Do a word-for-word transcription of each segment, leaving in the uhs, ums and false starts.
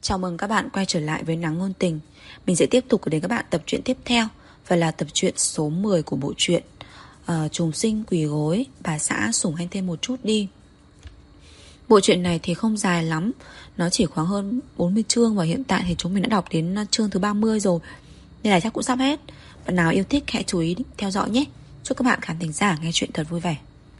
Chào mừng các bạn quay trở lại với Nắng Ngôn Tình. Mình sẽ tiếp tục gửi đến các bạn tập truyện tiếp theo, và là tập truyện số mười của bộ truyện uh, Trùng sinh quỳ gối, bà xã sủng anh thêm một chút đi. Bộ truyện này thì không dài lắm, nó chỉ khoảng hơn bốn mươi chương, và hiện tại thì chúng mình đã đọc đến chương thứ ba mươi rồi, nên là chắc cũng sắp hết. Bạn nào yêu thích hãy chú ý theo dõi nhé. Chúc các bạn khán thính giả nghe chuyện thật vui vẻ.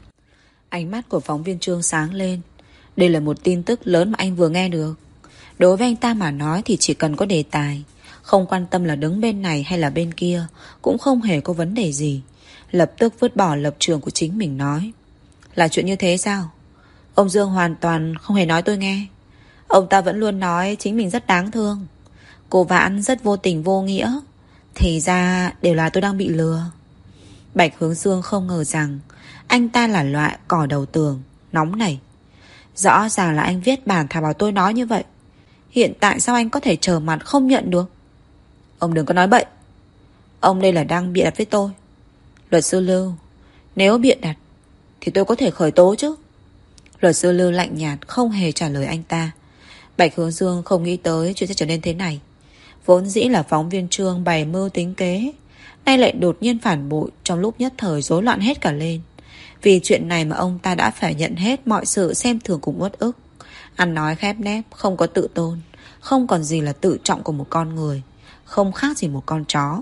Ánh mắt của phóng viên Trương sáng lên. Đây là một tin tức lớn mà anh vừa nghe được. Đối với anh ta mà nói thì chỉ cần có đề tài, không quan tâm là đứng bên này hay là bên kia, cũng không hề có vấn đề gì. Lập tức vứt bỏ lập trường của chính mình nói: là chuyện như thế sao? Ông Dương hoàn toàn không hề nói tôi nghe. Ông ta vẫn luôn nói chính mình rất đáng thương, cô Vãn rất vô tình vô nghĩa. Thì ra đều là tôi đang bị lừa. Bạch Hướng Dương không ngờ rằng anh ta là loại cỏ đầu tường, nóng nảy. Rõ ràng là anh viết bản thảo bảo tôi nói như vậy, hiện tại sao anh có thể trở mặt không nhận được? Ông đừng có nói bậy. Ông đây là đang bịa đặt với tôi. Luật sư Lưu, nếu bịa đặt thì tôi có thể khởi tố chứ? Luật sư Lưu lạnh nhạt không hề trả lời anh ta. Bạch Hướng Dương không nghĩ tới chuyện sẽ trở nên thế này. Vốn dĩ là phóng viên Trương bày mưu tính kế, nay lại đột nhiên phản bội, trong lúc nhất thời rối loạn hết cả lên. Vì chuyện này mà ông ta đã phải nhận hết mọi sự xem thường cùng uất ức. Ăn nói khép nép, không có tự tôn, không còn gì là tự trọng của một con người, không khác gì một con chó.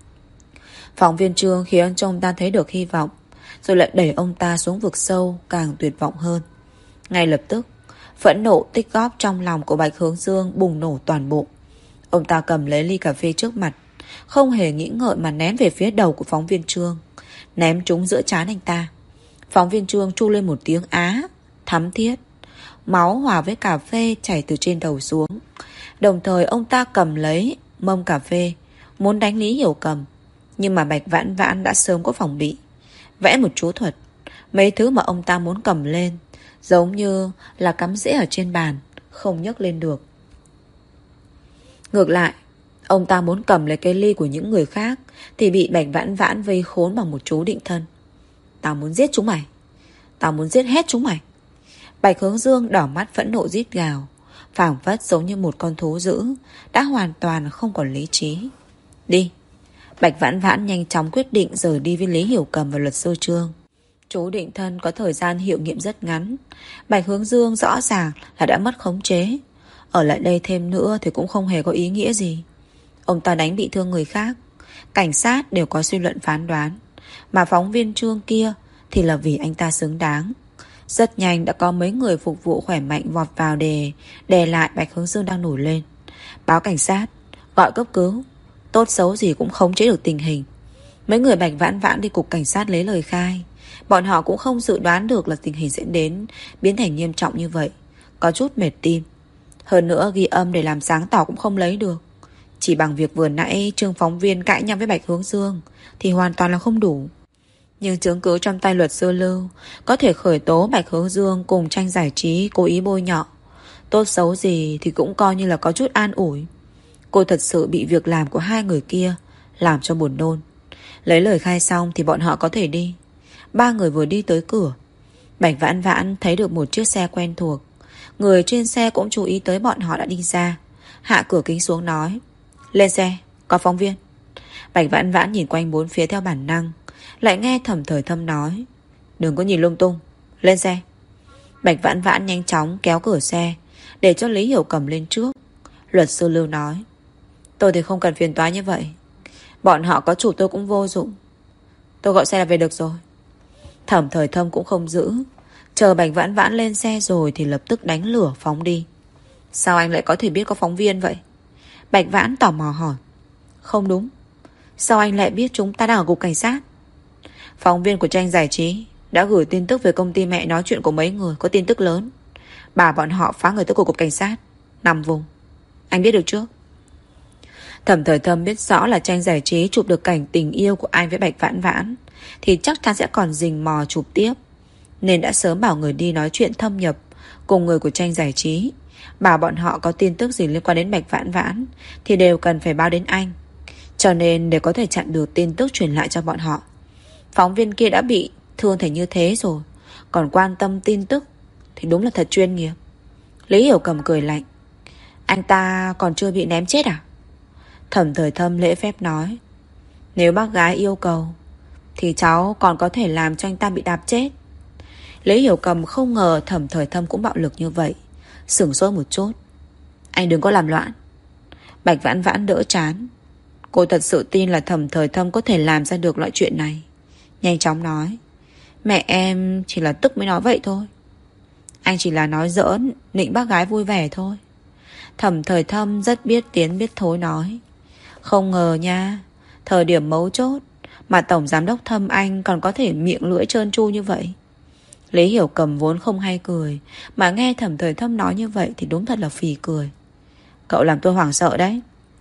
Phóng viên Trương khiến cho ông ta thấy được hy vọng, rồi lại đẩy ông ta xuống vực sâu càng tuyệt vọng hơn. Ngay lập tức, phẫn nộ tích góp trong lòng của Bạch Hướng Dương bùng nổ toàn bộ. Ông ta cầm lấy ly cà phê trước mặt, không hề nghĩ ngợi mà ném về phía đầu của phóng viên Trương, ném trúng giữa trán anh ta. Phóng viên Trương tru lên một tiếng á thắm thiết, máu hòa với cà phê chảy từ trên đầu xuống. Đồng thời ông ta cầm lấy mâm cà phê, muốn đánh Lý Hiểu Cầm. Nhưng mà Bạch Vãn Vãn đã sớm có phòng bị, vẽ một chú thuật. Mấy thứ mà ông ta muốn cầm lên giống như là cắm rễ ở trên bàn, không nhấc lên được. Ngược lại, ông ta muốn cầm lấy cái ly của những người khác thì bị Bạch Vãn Vãn vây khốn bằng một chú định thân. Tao muốn giết chúng mày, tao muốn giết hết chúng mày. Bạch Hướng Dương đỏ mắt phẫn nộ rít gào, phảng phất giống như một con thú dữ, đã hoàn toàn không còn lý trí. Đi. Bạch Vãn Vãn nhanh chóng quyết định rời đi với Lý Hiểu Cầm và luật sư Trương. Chú định thân có thời gian hiệu nghiệm rất ngắn. Bạch Hướng Dương rõ ràng là đã mất khống chế. Ở lại đây thêm nữa thì cũng không hề có ý nghĩa gì. Ông ta đánh bị thương người khác, cảnh sát đều có suy luận phán đoán. Mà phóng viên Trương kia thì là vì anh ta xứng đáng. Rất nhanh đã có mấy người phục vụ khỏe mạnh vọt vào để đè lại Bạch Hướng Dương đang nổi lên. Báo cảnh sát, gọi cấp cứu. Tốt xấu gì cũng khống chế được tình hình. Mấy người Bạch Vãn Vãn đi cục cảnh sát lấy lời khai. Bọn họ cũng không dự đoán được là tình hình sẽ đến biến thành nghiêm trọng như vậy. Có chút mệt tim. Hơn nữa ghi âm để làm sáng tỏ cũng không lấy được. Chỉ bằng việc vừa nãy Trương phóng viên cãi nhau với Bạch Hướng Dương thì hoàn toàn là không đủ. Nhưng chứng cứ trong tay luật sư Lưu có thể khởi tố Bạch Hướng Dương cùng Tranh Giải Trí cố ý bôi nhọ. Tốt xấu gì thì cũng coi như là có chút an ủi. Cô thật sự bị việc làm của hai người kia làm cho buồn nôn. Lấy lời khai xong thì bọn họ có thể đi. Ba người vừa đi tới cửa, Bạch Vãn Vãn thấy được một chiếc xe quen thuộc. Người trên xe cũng chú ý tới bọn họ đã đi ra, hạ cửa kính xuống nói: lên xe, có phóng viên. Bạch Vãn Vãn nhìn quanh bốn phía theo bản năng, lại nghe Thẩm Thời Thâm nói: đừng có nhìn lung tung, lên xe. Bạch Vãn Vãn nhanh chóng kéo cửa xe để cho Lý Hiểu Cầm lên trước. Luật sư Lưu nói: tôi thì không cần phiền toái như vậy, bọn họ có chủ tôi cũng vô dụng, tôi gọi xe là về được rồi. Thẩm Thời Thâm cũng không giữ, chờ Bạch Vãn Vãn lên xe rồi thì lập tức đánh lửa phóng đi. Sao anh lại có thể biết có phóng viên vậy? Bạch Vãn tò mò hỏi. Không đúng, sao anh lại biết chúng ta đang ở cục cảnh sát? Phóng viên của Tranh Giải Trí đã gửi tin tức về công ty mẹ nói chuyện của mấy người có tin tức lớn. Bà bọn họ phá người tới của cục cảnh sát nằm vùng. Anh biết được trước. Thẩm Thời Thâm biết rõ là Tranh Giải Trí chụp được cảnh tình yêu của anh với Bạch Vãn Vãn thì chắc chắn sẽ còn rình mò chụp tiếp, nên đã sớm bảo người đi nói chuyện thâm nhập cùng người của Tranh Giải Trí, bảo bọn họ có tin tức gì liên quan đến Bạch Vãn Vãn thì đều cần phải báo đến anh. Cho nên để có thể chặn được tin tức truyền lại cho bọn họ. Phóng viên kia đã bị thương thành như thế rồi, còn quan tâm tin tức thì đúng là thật chuyên nghiệp. Lý Hiểu Cầm cười lạnh. Anh ta còn chưa bị ném chết à? Thẩm Thời Thâm lễ phép nói. Nếu bác gái yêu cầu thì cháu còn có thể làm cho anh ta bị đạp chết. Lý Hiểu Cầm không ngờ Thẩm Thời Thâm cũng bạo lực như vậy, sửng sốt một chút. Anh đừng có làm loạn. Bạch Vãn Vãn đỡ chán. Cô thật sự tin là Thẩm Thời Thâm có thể làm ra được loại chuyện này. Nhanh chóng nói. Mẹ em chỉ là tức mới nói vậy thôi. Anh chỉ là nói giỡn, nịnh bác gái vui vẻ thôi. Thẩm Thời Thâm rất biết tiến biết thối nói. Không ngờ nha, thời điểm mấu chốt mà Tổng Giám đốc Thâm anh còn có thể miệng lưỡi trơn tru như vậy. Lý Hiểu Cầm vốn không hay cười, mà nghe Thẩm Thời Thâm nói như vậy thì đúng thật là phì cười. Cậu làm tôi hoảng sợ đấy.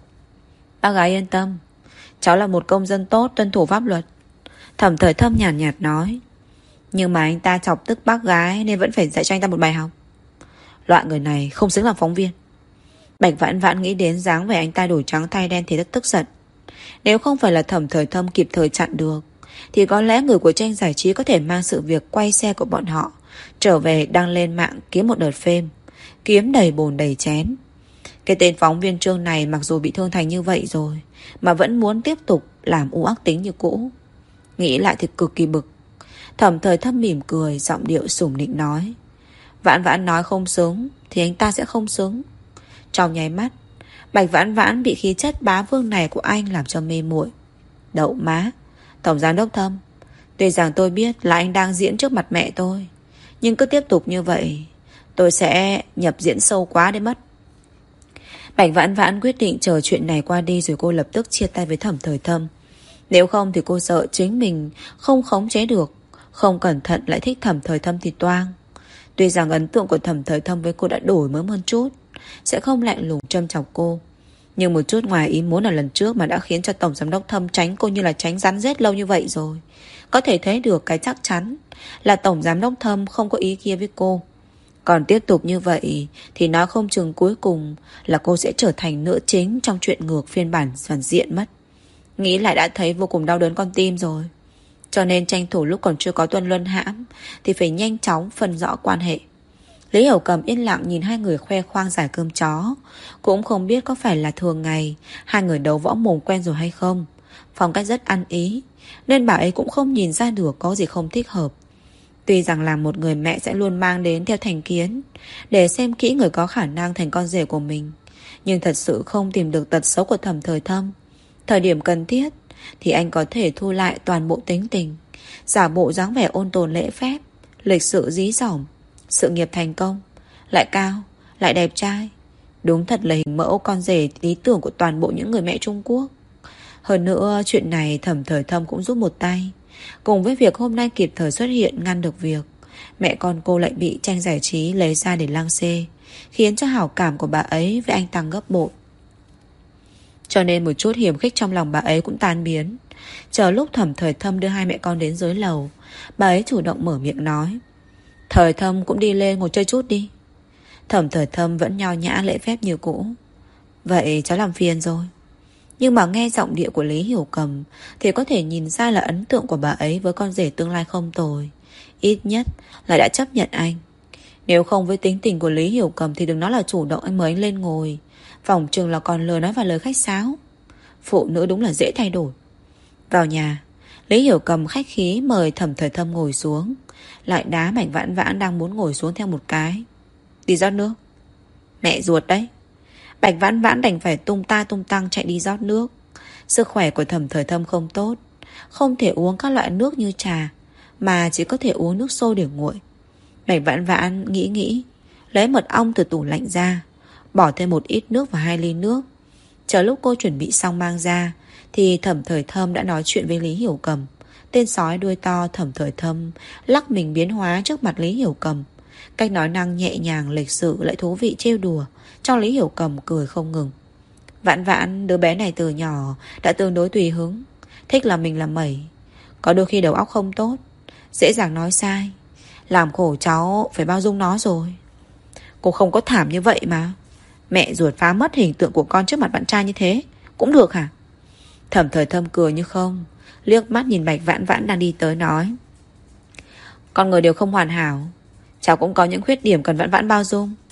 Bác gái yên tâm, cháu là một công dân tốt, tuân thủ pháp luật. Thẩm Thời Thâm nhàn nhạt, nhạt nói. Nhưng mà anh ta chọc tức bác gái nên vẫn phải dạy cho anh ta một bài học. Loại người này không xứng làm phóng viên. Bạch Vãn Vãn nghĩ đến dáng vẻ anh ta đổi trắng thay đen thì rất tức giận. Nếu không phải là Thẩm Thời Thâm kịp thời chặn được thì có lẽ người của tranh giải trí có thể mang sự việc quay xe của bọn họ trở về đăng lên mạng kiếm một đợt phêm, kiếm đầy bồn đầy chén. Cái tên phóng viên Trương này mặc dù bị thương thành như vậy rồi mà vẫn muốn tiếp tục làm u ác tính như cũ. Nghĩ lại thì cực kỳ bực. Thẩm Thời Thâm mỉm cười, giọng điệu sủng nịnh nói. Vãn Vãn nói không xứng thì anh ta sẽ không xứng. Trong nháy mắt, Bạch Vãn Vãn bị khí chất bá vương này của anh làm cho mê muội. Đậu má, Tổng Giám đốc Thâm, tuy rằng tôi biết là anh đang diễn trước mặt mẹ tôi, nhưng cứ tiếp tục như vậy tôi sẽ nhập diễn sâu quá đấy mất. Bạch Vãn Vãn quyết định chờ chuyện này qua đi rồi cô lập tức chia tay với Thẩm Thời Thâm. Nếu không thì cô sợ chính mình không khống chế được, không cẩn thận lại thích Thẩm Thời Thâm thì toang. Tuy rằng ấn tượng của Thẩm Thời Thâm với cô đã đổi mới hơn chút, sẽ không lạnh lùng châm chọc cô, nhưng một chút ngoài ý muốn ở lần trước mà đã khiến cho Tổng Giám đốc Thâm tránh cô như là tránh rắn rết lâu như vậy rồi. Có thể thấy được cái chắc chắn là Tổng Giám đốc Thâm không có ý kia với cô. Còn tiếp tục như vậy thì nói không chừng cuối cùng là cô sẽ trở thành nữ chính trong chuyện ngược phiên bản phản diện mất. Nghĩ lại đã thấy vô cùng đau đớn con tim rồi. Cho nên tranh thủ lúc còn chưa có tuân luân hãm thì phải nhanh chóng phân rõ quan hệ. Lý Hiểu Cầm yên lặng nhìn hai người khoe khoang giải cơm chó. Cũng không biết có phải là thường ngày hai người đấu võ mồm quen rồi hay không. Phong cách rất ăn ý, nên bà ấy cũng không nhìn ra được có gì không thích hợp. Tuy rằng là một người mẹ sẽ luôn mang đến theo thành kiến để xem kỹ người có khả năng thành con rể của mình, nhưng thật sự không tìm được tật xấu của Thẩm Thời Thâm. Thời điểm cần thiết thì anh có thể thu lại toàn bộ tính tình, giả bộ dáng vẻ ôn tồn lễ phép, lịch sự dí dỏm, sự nghiệp thành công, lại cao, lại đẹp trai. Đúng thật là hình mẫu con rể lý tưởng của toàn bộ những người mẹ Trung Quốc. Hơn nữa chuyện này Thẩm Thời Thâm cũng giúp một tay. Cùng với việc hôm nay kịp thời xuất hiện ngăn được việc mẹ con cô lại bị tranh giải trí lấy ra để lăng xê, khiến cho hảo cảm của bà ấy với anh tăng gấp bội. Cho nên một chút hiềm khích trong lòng bà ấy cũng tan biến. Chờ lúc Thẩm Thời Thâm đưa hai mẹ con đến dưới lầu, bà ấy chủ động mở miệng nói. Thời Thâm cũng đi lên ngồi chơi chút đi. Thẩm Thời Thâm vẫn nho nhã lễ phép như cũ. Vậy cháu làm phiền rồi. Nhưng mà nghe giọng điệu của Lý Hiểu Cầm thì có thể nhìn ra là ấn tượng của bà ấy với con rể tương lai không tồi. Ít nhất là đã chấp nhận anh. Nếu không với tính tình của Lý Hiểu Cầm thì đừng nói là chủ động anh mời anh lên ngồi, phòng chừng là còn lời nói và lời khách sáo. Phụ nữ đúng là dễ thay đổi. Vào nhà, Lý Hiểu Cầm khách khí mời Thẩm Thời Thâm ngồi xuống, lại đá Bạch Vãn Vãn đang muốn ngồi xuống theo một cái. Đi rót nước. Mẹ ruột đấy. Bạch Vãn Vãn đành phải tung ta tung tăng chạy đi rót nước. Sức khỏe của Thẩm Thời Thâm không tốt, không thể uống các loại nước như trà, mà chỉ có thể uống nước sôi để nguội. Bạch Vãn Vãn nghĩ nghĩ, lấy mật ong từ tủ lạnh ra, bỏ thêm một ít nước vào hai ly nước. Chờ lúc cô chuẩn bị xong mang ra thì Thẩm Thời Thâm đã nói chuyện với Lý Hiểu Cầm. Tên sói đuôi to Thẩm Thời Thâm lắc mình biến hóa trước mặt Lý Hiểu Cầm. Cách nói năng nhẹ nhàng lịch sự lại thú vị trêu đùa, cho Lý Hiểu Cầm cười không ngừng. Vãn Vãn đứa bé này từ nhỏ đã tương đối tùy hứng, thích là mình làm mẩy, có đôi khi đầu óc không tốt, dễ dàng nói sai. Làm khổ cháu phải bao dung nó rồi. Cô không có thảm như vậy mà. Mẹ ruột phá mất hình tượng của con trước mặt bạn trai như thế cũng được hả? Thẩm Thời Thâm cười như không, liếc mắt nhìn Bạch Vãn Vãn đang đi tới nói. Con người đều không hoàn hảo, cháu cũng có những khuyết điểm cần Vãn Vãn bao dung.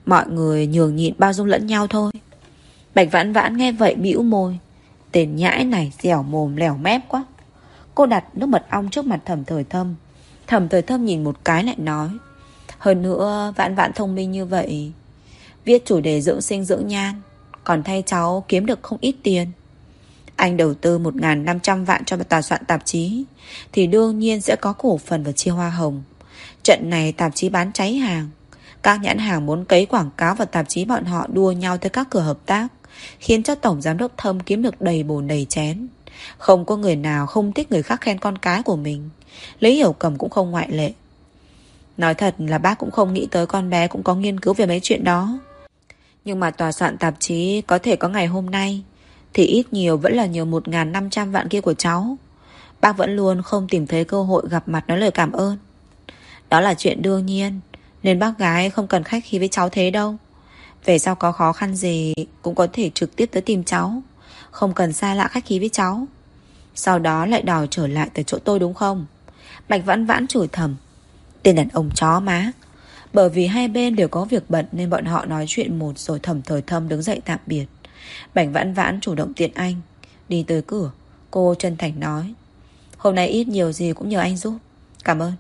Mọi người nhường nhịn bao dung lẫn nhau thôi. Bạch Vãn Vãn nghe vậy bĩu môi. Tên nhãi này dẻo mồm lẻo mép quá. Cô đặt nước mật ong trước mặt Thẩm Thời Thâm. Thẩm Thời Thâm nhìn một cái lại nói, hơn nữa Vãn Vãn thông minh như vậy, viết chủ đề dưỡng sinh dưỡng nhan, còn thay cháu kiếm được không ít tiền. Anh đầu tư một nghìn năm trăm vạn cho tòa soạn tạp chí, thì đương nhiên sẽ có cổ phần và chia hoa hồng. Trận này tạp chí bán cháy hàng. Các nhãn hàng muốn cấy quảng cáo vào tạp chí bọn họ đua nhau tới các cửa hợp tác, khiến cho Tổng Giám đốc Thâm kiếm được đầy bồn đầy chén. Không có người nào không thích người khác khen con cái của mình. Lý Hiểu Cầm cũng không ngoại lệ. Nói thật là bác cũng không nghĩ tới con bé cũng có nghiên cứu về mấy chuyện đó. Nhưng mà tòa soạn tạp chí có thể có ngày hôm nay, thì ít nhiều vẫn là nhờ một nghìn năm trăm vạn kia của cháu. Bác vẫn luôn không tìm thấy cơ hội gặp mặt nói lời cảm ơn. Đó là chuyện đương nhiên, nên bác gái không cần khách khí với cháu thế đâu. Về sau có khó khăn gì cũng có thể trực tiếp tới tìm cháu, không cần xa lạ khách khí với cháu. Sau đó lại đòi trở lại từ chỗ tôi đúng không? Bạch Vãn Vãn chửi thầm. Tên đàn ông chó má. Bởi vì hai bên đều có việc bận nên bọn họ nói chuyện một rồi Thẩm Thời Thâm đứng dậy tạm biệt. Bạch Vãn Vãn chủ động tiện anh. Đi tới cửa, cô chân thành nói, hôm nay ít nhiều gì cũng nhờ anh giúp. Cảm ơn.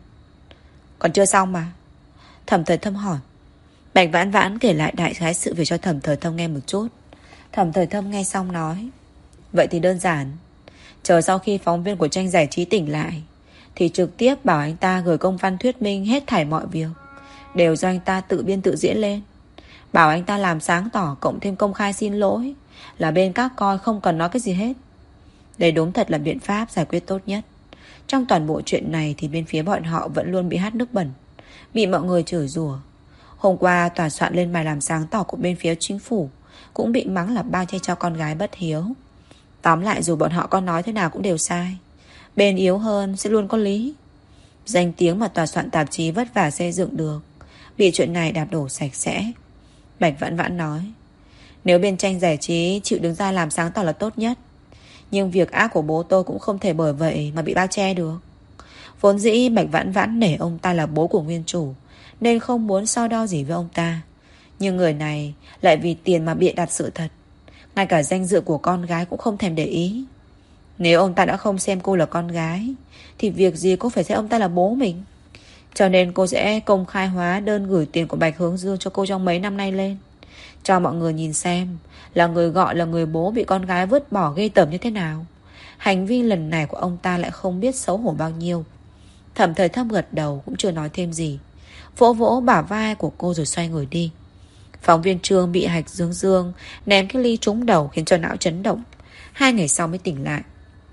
Còn chưa xong mà. Thẩm Thời Thâm hỏi. Bạch Vãn Vãn kể lại đại khái sự việc cho Thẩm Thời Thâm nghe một chút. Thẩm Thời Thâm nghe xong nói, vậy thì đơn giản. Chờ sau khi phóng viên của Tranh Giải Trí tỉnh lại, thì trực tiếp bảo anh ta gửi công văn thuyết minh hết thảy mọi việc, đều do anh ta tự biên tự diễn lên. Bảo anh ta làm sáng tỏ, cộng thêm công khai xin lỗi, là bên các coi không cần nói cái gì hết. Đây đúng thật là biện pháp giải quyết tốt nhất. Trong toàn bộ chuyện này thì bên phía bọn họ vẫn luôn bị hắt nước bẩn, bị mọi người chửi rủa. Hôm qua tòa soạn lên bài làm sáng tỏ của bên phía chính phủ, cũng bị mắng là bao che cho con gái bất hiếu. Tóm lại dù bọn họ có nói thế nào cũng đều sai. Bên yếu hơn sẽ luôn có lý. Danh tiếng mà tòa soạn tạp chí vất vả xây dựng được bị chuyện này đạp đổ sạch sẽ. Bạch Vãn Vãn nói, nếu bên Tranh Giải Trí chịu đứng ra làm sáng tỏ là tốt nhất. Nhưng việc ác của bố tôi cũng không thể bởi vậy mà bị bao che được. Vốn dĩ Bạch Vãn Vãn nể ông ta là bố của nguyên chủ, nên không muốn so đo gì với ông ta. Nhưng người này lại vì tiền mà bịa đặt sự thật, ngay cả danh dự của con gái cũng không thèm để ý. Nếu ông ta đã không xem cô là con gái, thì việc gì cô phải xem ông ta là bố mình. Cho nên cô sẽ công khai hóa đơn gửi tiền của Bạch Hướng Dương cho cô trong mấy năm nay lên, cho mọi người nhìn xem là người gọi là người bố bị con gái vứt bỏ ghê tởm như thế nào. Hành vi lần này của ông ta lại không biết xấu hổ bao nhiêu. Thẩm Thời Thâm gật đầu cũng chưa nói thêm gì, vỗ vỗ bả vai của cô rồi xoay người đi. Phóng viên Trương bị Hạch Dương Dương ném cái ly trúng đầu khiến cho não chấn động. Hai ngày sau mới tỉnh lại.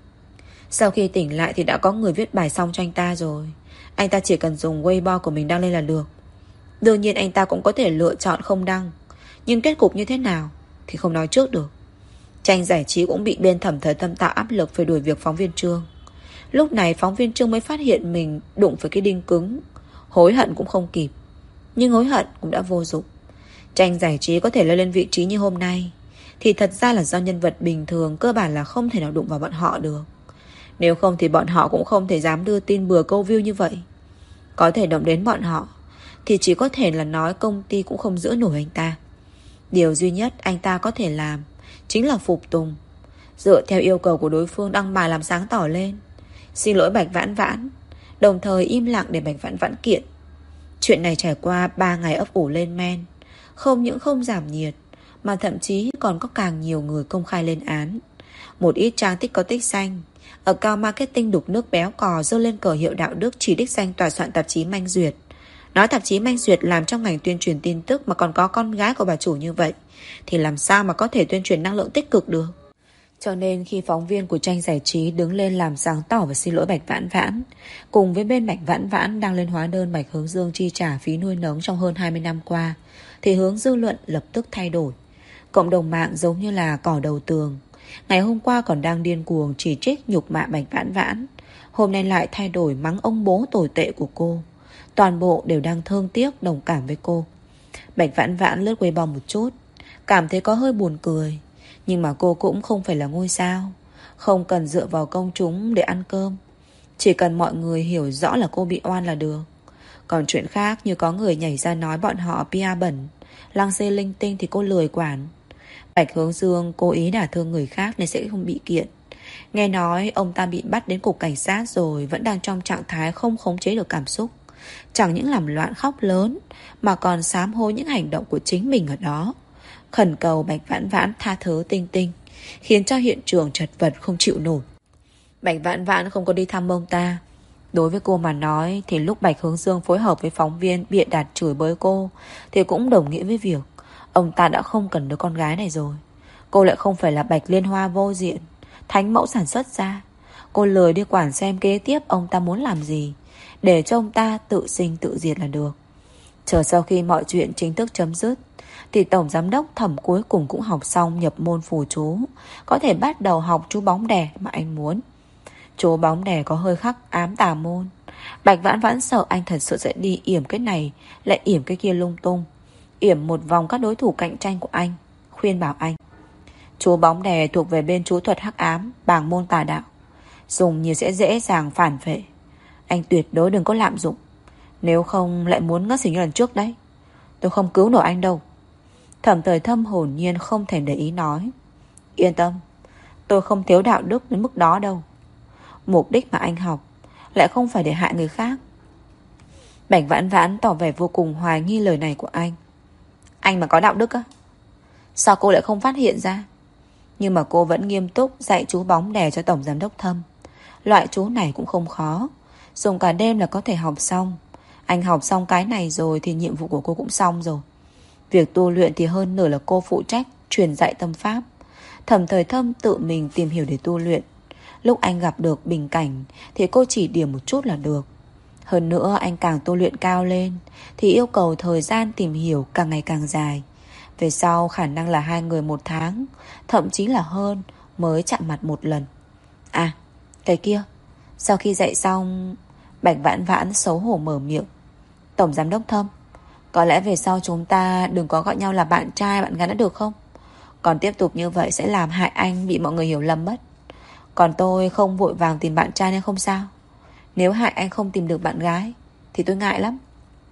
Sau khi tỉnh lại thì đã có người viết bài xong cho anh ta rồi. Anh ta chỉ cần dùng Weibo của mình đăng lên là được. Đương nhiên anh ta cũng có thể lựa chọn không đăng, nhưng kết cục như thế nào thì không nói trước được. Tranh Giải Trí cũng bị bên Thẩm Thời Thâm tạo áp lực phải đuổi việc phóng viên Trương. Lúc này phóng viên Trương mới phát hiện mình đụng phải cái đinh cứng. Hối hận cũng không kịp, nhưng hối hận cũng đã vô dụng. Tranh Giải Trí có thể lên lên vị trí như hôm nay thì thật ra là do nhân vật bình thường cơ bản là không thể nào đụng vào bọn họ được. Nếu không thì bọn họ cũng không thể dám đưa tin bừa câu view như vậy. Có thể động đến bọn họ thì chỉ có thể là nói công ty cũng không giữ nổi anh ta. Điều duy nhất anh ta có thể làm chính là phục tùng, dựa theo yêu cầu của đối phương đăng bài làm sáng tỏ lên, xin lỗi Bạch Vãn Vãn, đồng thời im lặng để Bạch Vãn Vãn kiện. Chuyện này trải qua ba ngày ấp ủ lên men, không những không giảm nhiệt mà thậm chí còn có càng nhiều người công khai lên án. Một ít trang tích có tích xanh, account marketing đục nước béo cò giơ lên cờ hiệu đạo đức chỉ đích danh tòa soạn tạp chí Manh Duyệt. Nói tạp chí Manh Duyệt làm trong ngành tuyên truyền tin tức mà còn có con gái của bà chủ như vậy, thì làm sao mà có thể tuyên truyền năng lượng tích cực được. Cho nên khi phóng viên của Tranh Giải Trí đứng lên làm sáng tỏ và xin lỗi Bạch Vãn Vãn, cùng với bên Bạch Vãn Vãn đang lên hóa đơn Bạch Hướng Dương chi trả phí nuôi nấng trong hơn hai mươi năm qua, thì hướng dư luận lập tức thay đổi. Cộng đồng mạng giống như là cỏ đầu tường. Ngày hôm qua còn đang điên cuồng chỉ trích nhục mạ Bạch Vãn Vãn, hôm nay lại thay đổi mắng ông bố tồi tệ của cô. Toàn bộ đều đang thương tiếc đồng cảm với cô. Bạch Vãn Vãn lướt Weibo một chút, cảm thấy có hơi buồn cười. Nhưng mà cô cũng không phải là ngôi sao, không cần dựa vào công chúng để ăn cơm. Chỉ cần mọi người hiểu rõ là cô bị oan là được. Còn chuyện khác như có người nhảy ra nói bọn họ pê e rờ bẩn, Lăng xê linh tinh thì cô lười quản. Bạch Hướng Dương cố ý đả thương người khác nên sẽ không bị kiện. Nghe nói ông ta bị bắt đến cục cảnh sát rồi, vẫn đang trong trạng thái không khống chế được cảm xúc. Chẳng những làm loạn khóc lớn mà còn sám hối những hành động của chính mình ở đó, khẩn cầu Bạch Vãn Vãn tha thứ Tinh Tinh, khiến cho hiện trường chật vật không chịu nổi. Bạch Vãn Vãn không có đi thăm ông ta. Đối với cô mà nói thì lúc Bạch Hướng Dương phối hợp với phóng viên bịa đặt chửi bới cô thì cũng đồng nghĩa với việc ông ta đã không cần đứa con gái này rồi. Cô lại không phải là Bạch Liên Hoa vô diện, thánh mẫu sản xuất ra. Cô lười đi quản xem kế tiếp ông ta muốn làm gì, để cho ông ta tự sinh tự diệt là được. Chờ sau khi mọi chuyện chính thức chấm dứt thì tổng giám đốc Thẩm cuối cùng cũng học xong nhập môn phù chú, có thể bắt đầu học chú bóng đè mà anh muốn. Chú bóng đè có hơi khắc ám tà môn. Bạch Vãn Vãn sợ anh thật sự sẽ đi yểm cái này lại yểm cái kia lung tung, yểm một vòng các đối thủ cạnh tranh của anh. Khuyên bảo anh, chú bóng đè thuộc về bên chú thuật hắc ám, bàng môn tà đạo, dùng nhiều sẽ dễ dàng phản vệ. Anh tuyệt đối đừng có lạm dụng, nếu không lại muốn ngất xỉu như lần trước đấy. Tôi không cứu nổi anh đâu. Thẩm Thời Thâm hồn nhiên không thèm để ý nói, yên tâm, tôi không thiếu đạo đức đến mức đó đâu. Mục đích mà anh học lại không phải để hại người khác. Bạch Vãn Vãn tỏ vẻ vô cùng hoài nghi lời này của anh. Anh mà có đạo đức á? Sao cô lại không phát hiện ra? Nhưng mà cô vẫn nghiêm túc dạy chú bóng đè cho tổng giám đốc Thâm. Loại chú này cũng không khó, dùng cả đêm là có thể học xong. Anh học xong cái này rồi thì nhiệm vụ của cô cũng xong rồi. Việc tu luyện thì hơn nửa là cô phụ trách truyền dạy tâm pháp. Thẩm Thời Thâm tự mình tìm hiểu để tu luyện. Lúc anh gặp được bình cảnh thì cô chỉ điểm một chút là được. Hơn nữa anh càng tu luyện cao lên thì yêu cầu thời gian tìm hiểu càng ngày càng dài. Về sau khả năng là hai người một tháng, thậm chí là hơn, mới chạm mặt một lần. À, cái kia, sau khi dạy xong, Bạch Vãn Vãn xấu hổ mở miệng, tổng giám đốc Thâm, có lẽ về sau chúng ta đừng có gọi nhau là bạn trai bạn gái nữa được không? Còn tiếp tục như vậy sẽ làm hại anh bị mọi người hiểu lầm mất. Còn tôi không vội vàng tìm bạn trai nên không sao. Nếu hại anh không tìm được bạn gái thì tôi ngại lắm.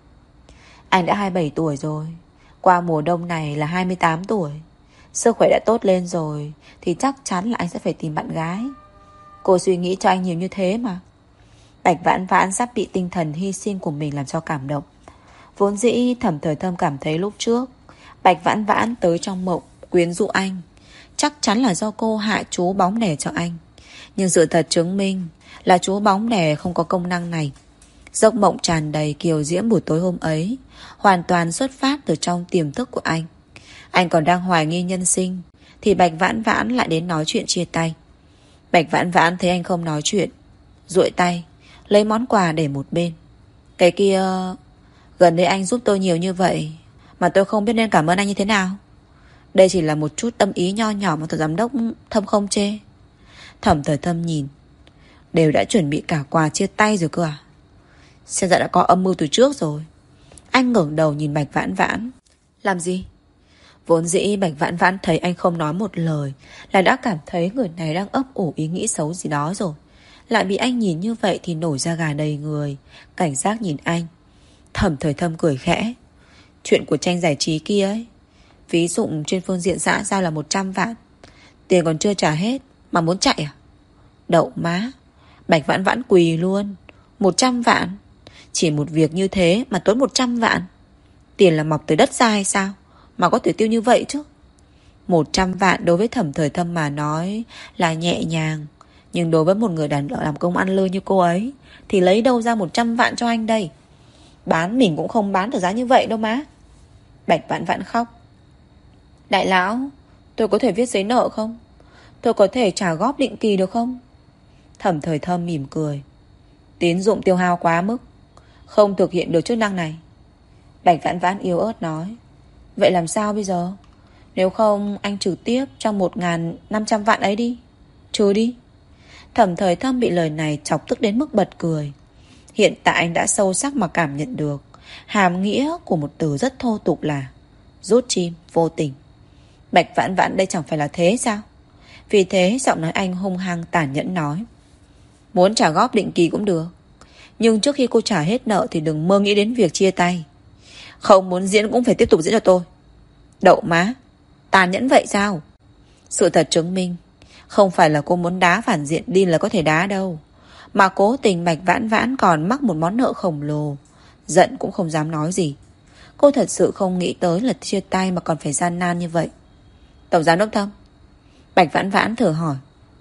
Anh đã hai mươi bảy tuổi rồi, qua mùa đông này là hai mươi tám tuổi. Sức khỏe đã tốt lên rồi thì chắc chắn là anh sẽ phải tìm bạn gái. Cô suy nghĩ cho anh nhiều như thế mà. Bạch Vãn Vãn sắp bị tinh thần hy sinh của mình làm cho cảm động. Vốn dĩ Thẩm Thời Thâm cảm thấy lúc trước Bạch Vãn Vãn tới trong mộng quyến rũ anh, chắc chắn là do cô hại chú bóng đè cho anh. Nhưng sự thật chứng minh là chú bóng đè không có công năng này. Giấc mộng tràn đầy kiều diễm buổi tối hôm ấy hoàn toàn xuất phát từ trong tiềm thức của anh. Anh còn đang hoài nghi nhân sinh thì Bạch Vãn Vãn lại đến nói chuyện chia tay. Bạch Vãn Vãn thấy anh không nói chuyện, duỗi tay lấy món quà để một bên. Cái kia, gần đây anh giúp tôi nhiều như vậy mà tôi không biết nên cảm ơn anh như thế nào. Đây chỉ là một chút tâm ý nho nhỏ mà tổng giám đốc Thâm không chê. Thẩm Thời Thâm nhìn, đều đã chuẩn bị cả quà chia tay rồi cơ à? Xem ra đã có âm mưu từ trước rồi. Anh ngẩng đầu nhìn Bạch Vãn Vãn. Làm gì? Vốn dĩ Bạch Vãn Vãn thấy anh không nói một lời là đã cảm thấy người này đang ấp ủ ý nghĩ xấu gì đó rồi. Lại bị anh nhìn như vậy thì nổi da gà đầy người, cảnh giác nhìn anh. Thẩm Thời Thâm cười khẽ. Chuyện của tranh giải trí kia ấy, ví dụ trên phương diện xã giao là một trăm vạn, tiền còn chưa trả hết mà muốn chạy à? Đậu má. Bạch Vãn Vãn quỳ luôn. Một trăm vạn? Chỉ một việc như thế mà tốn một trăm vạn? Tiền là mọc từ đất ra hay sao mà có thể tiêu như vậy chứ? Một trăm vạn đối với Thẩm Thời Thâm mà nói là nhẹ nhàng, nhưng đối với một người đàn ông làm công ăn lương như cô ấy thì lấy đâu ra một trăm vạn cho anh đây? Bán mình cũng không bán được giá như vậy đâu má. Bạch Vãn Vãn khóc. Đại lão, tôi có thể viết giấy nợ không? Tôi có thể trả góp định kỳ được không? Thẩm Thời Thâm mỉm cười. Tín dụng tiêu hao quá mức, không thực hiện được chức năng này. Bạch Vãn Vãn yếu ớt nói. Vậy làm sao bây giờ? Nếu không anh trực tiếp trong một nghìn năm trăm vạn ấy đi. Trừ đi. Thẩm Thời Thâm bị lời này chọc tức đến mức bật cười. Hiện tại anh đã sâu sắc mà cảm nhận được hàm nghĩa của một từ rất thô tục là rút chim vô tình. Bạch Vãn Vãn đây chẳng phải là thế sao? Vì thế giọng nói anh hung hăng tàn nhẫn nói. Muốn trả góp định kỳ cũng được, nhưng trước khi cô trả hết nợ thì đừng mơ nghĩ đến việc chia tay. Không muốn diễn cũng phải tiếp tục diễn cho tôi. Đậu má, tàn nhẫn vậy sao? Sự thật chứng minh, không phải là cô muốn đá phản diện đi là có thể đá đâu, mà cố tình Bạch Vãn Vãn còn mắc một món nợ khổng lồ. Giận cũng không dám nói gì. Cô thật sự không nghĩ tới là chia tay mà còn phải gian nan như vậy. Tổng giám đốc Thâm. Bạch Vãn Vãn thử hỏi.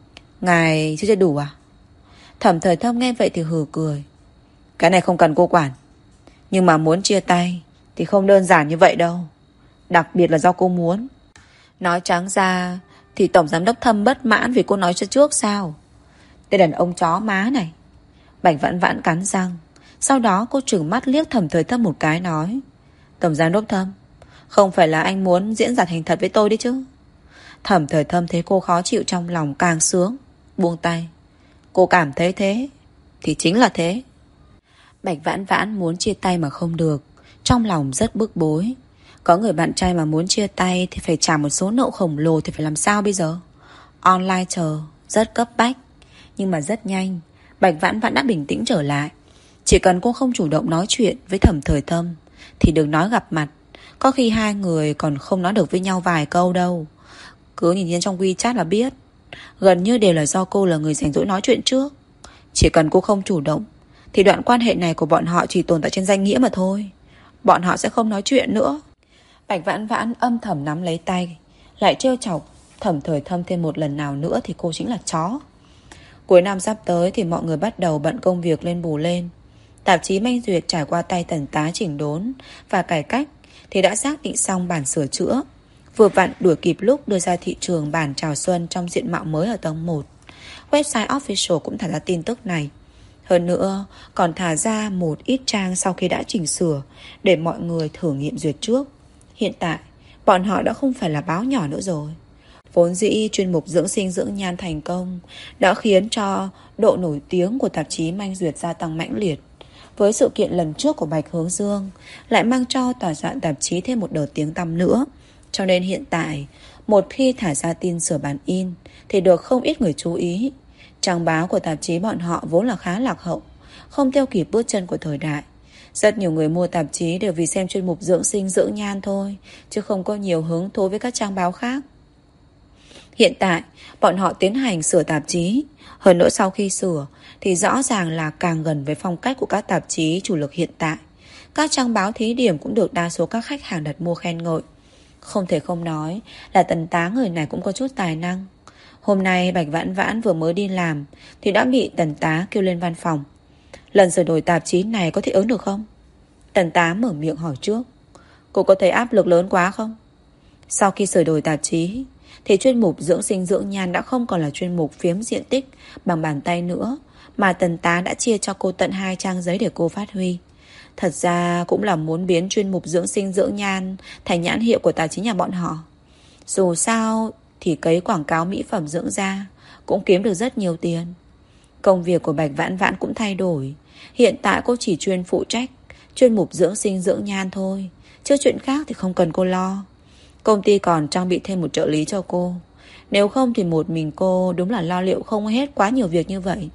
Ngài chưa chơi đủ à? Thẩm Thời Thâm nghe vậy thì hừ cười. Cái này không cần cô quản. Nhưng mà muốn chia tay thì không đơn giản như vậy đâu. Đặc biệt là do cô muốn. Nói trắng ra thì Tổng giám đốc Thâm bất mãn vì cô nói cho trước sao? Tên đàn ông chó má này. Bạch Vãn Vãn cắn răng. Sau đó cô trừng mắt liếc Thẩm Thời Thâm một cái nói. Tổng giám đốc Thâm, không phải là anh muốn diễn giả thành thật với tôi đấy chứ? Thẩm Thời Thâm thấy cô khó chịu trong lòng càng sướng, buông tay. Cô cảm thấy thế thì chính là thế. Bạch Vãn Vãn muốn chia tay mà không được, trong lòng rất bức bối. Có người bạn trai mà muốn chia tay thì phải trả một số nợ khổng lồ thì phải làm sao bây giờ? Online chờ, rất cấp bách. Nhưng mà rất nhanh, Bạch Vãn Vãn đã bình tĩnh trở lại. Chỉ cần cô không chủ động nói chuyện với Thẩm Thời Thâm thì đừng nói gặp mặt, có khi hai người còn không nói được với nhau vài câu đâu. Cứ nhìn nhìn trong WeChat là biết. Gần như đều là do cô là người rảnh rỗi nói chuyện trước. Chỉ cần cô không chủ động thì đoạn quan hệ này của bọn họ chỉ tồn tại trên danh nghĩa mà thôi. Bọn họ sẽ không nói chuyện nữa. Bạch Vãn Vãn âm thầm nắm lấy tay, lại trêu chọc Thẩm Thời Thâm thêm một lần nào nữa thì cô chính là chó. Cuối năm sắp tới thì mọi người bắt đầu bận công việc lên bù lên. Tạp chí Manh Duyệt trải qua tay Tần Tá chỉnh đốn và cải cách thì đã xác định xong bản sửa chữa. Vừa vặn đuổi kịp lúc đưa ra thị trường bản chào xuân trong diện mạo mới ở tầng một. Website official cũng thả ra tin tức này. Hơn nữa còn thả ra một ít trang sau khi đã chỉnh sửa để mọi người thử nghiệm duyệt trước. Hiện tại bọn họ đã không phải là báo nhỏ nữa rồi. Vốn dĩ chuyên mục dưỡng sinh dưỡng nhan thành công đã khiến cho độ nổi tiếng của tạp chí Manh Duyệt gia tăng mãnh liệt. Với sự kiện lần trước của Bạch Hướng Dương lại mang cho tòa soạn tạp chí thêm một đợt tiếng tăm nữa. Cho nên hiện tại một khi thả ra tin sửa bản in thì được không ít người chú ý. Trang báo của tạp chí bọn họ vốn là khá lạc hậu, không theo kịp bước chân của thời đại. Rất nhiều người mua tạp chí đều vì xem chuyên mục dưỡng sinh dưỡng nhan thôi, chứ không có nhiều hứng thú với các trang báo khác. Hiện tại bọn họ tiến hành sửa tạp chí. Hơn nữa sau khi sửa thì rõ ràng là càng gần với phong cách của các tạp chí chủ lực hiện tại. Các trang báo thí điểm cũng được đa số các khách hàng đặt mua khen ngợi. Không thể không nói là Tần Tá người này cũng có chút tài năng. Hôm nay Bạch Vãn Vãn vừa mới đi làm thì đã bị Tần Tá kêu lên văn phòng. Lần sửa đổi tạp chí này có thể ứng được không? Tần Tá mở miệng hỏi trước. Cô có thấy áp lực lớn quá không? Sau khi sửa đổi tạp chí thì chuyên mục dưỡng sinh dưỡng nhan đã không còn là chuyên mục phiếm diện tích bằng bàn tay nữa, mà Tần Tá đã chia cho cô tận hai trang giấy để cô phát huy. Thật ra cũng là muốn biến chuyên mục dưỡng sinh dưỡng nhan thành nhãn hiệu của tạp chí nhà bọn họ. Dù sao thì cấy quảng cáo mỹ phẩm dưỡng da cũng kiếm được rất nhiều tiền. Công việc của Bạch Vãn Vãn cũng thay đổi. Hiện tại cô chỉ chuyên phụ trách chuyên mục dưỡng sinh dưỡng nhan thôi, chứ chuyện khác thì không cần cô lo. Công ty còn trang bị thêm một trợ lý cho cô. Nếu không thì một mình cô đúng là lo liệu không hết quá nhiều việc như vậy.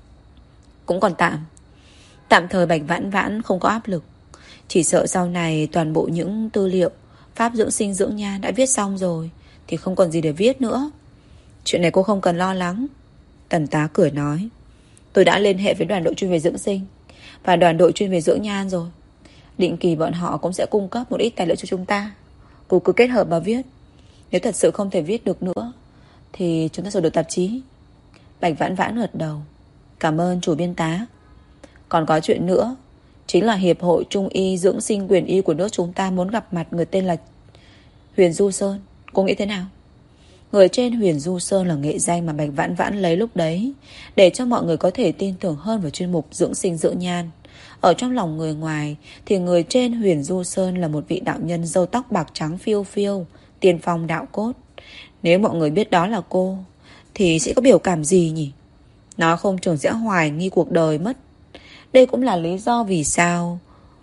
Cũng còn tạm. Tạm thời Bạch Vãn Vãn không có áp lực. Chỉ sợ sau này toàn bộ những tư liệu pháp dưỡng sinh dưỡng nhan đã viết xong rồi thì không còn gì để viết nữa. Chuyện này cô không cần lo lắng. Tần Tá cười nói. Tôi đã liên hệ với đoàn đội chuyên về dưỡng sinh và đoàn đội chuyên về dưỡng nhan rồi. Định kỳ bọn họ cũng sẽ cung cấp một ít tài liệu cho chúng ta. Cô cứ kết hợp mà viết. Nếu thật sự không thể viết được nữa thì chúng ta sửa đổi tạp chí. Bạch Vãn Vãn gật đầu. Cảm ơn chủ biên tá. Còn có chuyện nữa, chính là Hiệp hội Trung y Dưỡng sinh Quyền y của nước chúng ta muốn gặp mặt người tên là Huyền Du Sơn. Cô nghĩ thế nào? Người trên Huyền Du Sơn là nghệ danh mà Bạch Vãn Vãn lấy lúc đấy để cho mọi người có thể tin tưởng hơn vào chuyên mục dưỡng sinh dưỡng nhan. Ở trong lòng người ngoài thì người trên Huyền Du Sơn là một vị đạo nhân râu tóc bạc trắng phiêu phiêu, tiên phong đạo cốt. Nếu mọi người biết đó là cô thì sẽ có biểu cảm gì nhỉ? Nó không chừng sẽ hoài nghi cuộc đời mất. Đây cũng là lý do vì sao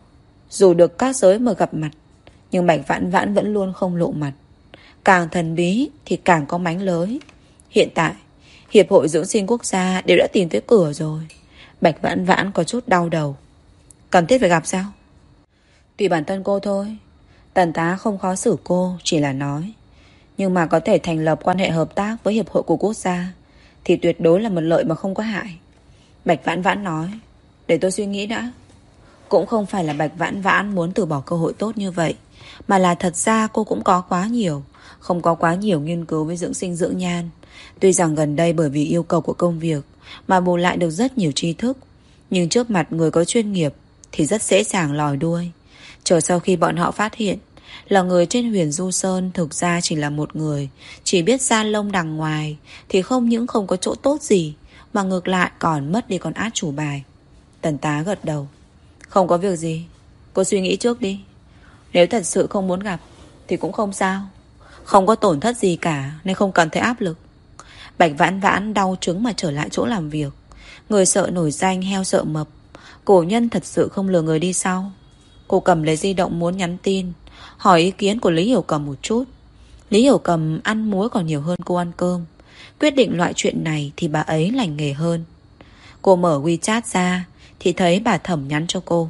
dù được các giới mời gặp mặt nhưng Bạch Vãn Vãn vẫn luôn không lộ mặt. Càng thần bí thì càng có mánh lới. Hiện tại Hiệp hội Dưỡng sinh Quốc gia đều đã tìm tới cửa rồi. Bạch Vãn Vãn có chút đau đầu. Cần thiết phải gặp sao? Tùy bản thân cô thôi. Tần tá không khó xử cô, chỉ là nói. Nhưng mà có thể thành lập quan hệ hợp tác với Hiệp hội của quốc gia thì tuyệt đối là một lợi mà không có hại. Bạch Vãn Vãn nói. Để tôi suy nghĩ đã. Cũng không phải là Bạch Vãn Vãn muốn từ bỏ cơ hội tốt như vậy, mà là thật ra cô cũng có quá nhiều Không có quá nhiều nghiên cứu với dưỡng sinh dưỡng nhan. Tuy rằng gần đây bởi vì yêu cầu của công việc mà bù lại được rất nhiều tri thức, nhưng trước mặt người có chuyên nghiệp thì rất dễ dàng lòi đuôi. Chờ sau khi bọn họ phát hiện là người trên Huyền Du Sơn thực ra chỉ là một người chỉ biết da lông đằng ngoài, thì không những không có chỗ tốt gì, mà ngược lại còn mất đi con át chủ bài. Tần tá gật đầu. Không có việc gì, cô suy nghĩ trước đi. Nếu thật sự không muốn gặp thì cũng không sao. Không có tổn thất gì cả, nên không cần thấy áp lực. Bạch Vãn Vãn đau trứng mà trở lại chỗ làm việc. Người sợ nổi danh heo sợ mập. Cổ nhân thật sự không lừa người đi sau. Cô cầm lấy di động muốn nhắn tin, hỏi ý kiến của Lý Hiểu Cầm một chút. Lý Hiểu Cầm ăn muối còn nhiều hơn cô ăn cơm. Quyết định loại chuyện này thì bà ấy lành nghề hơn. Cô mở WeChat ra thì thấy bà Thẩm nhắn cho cô.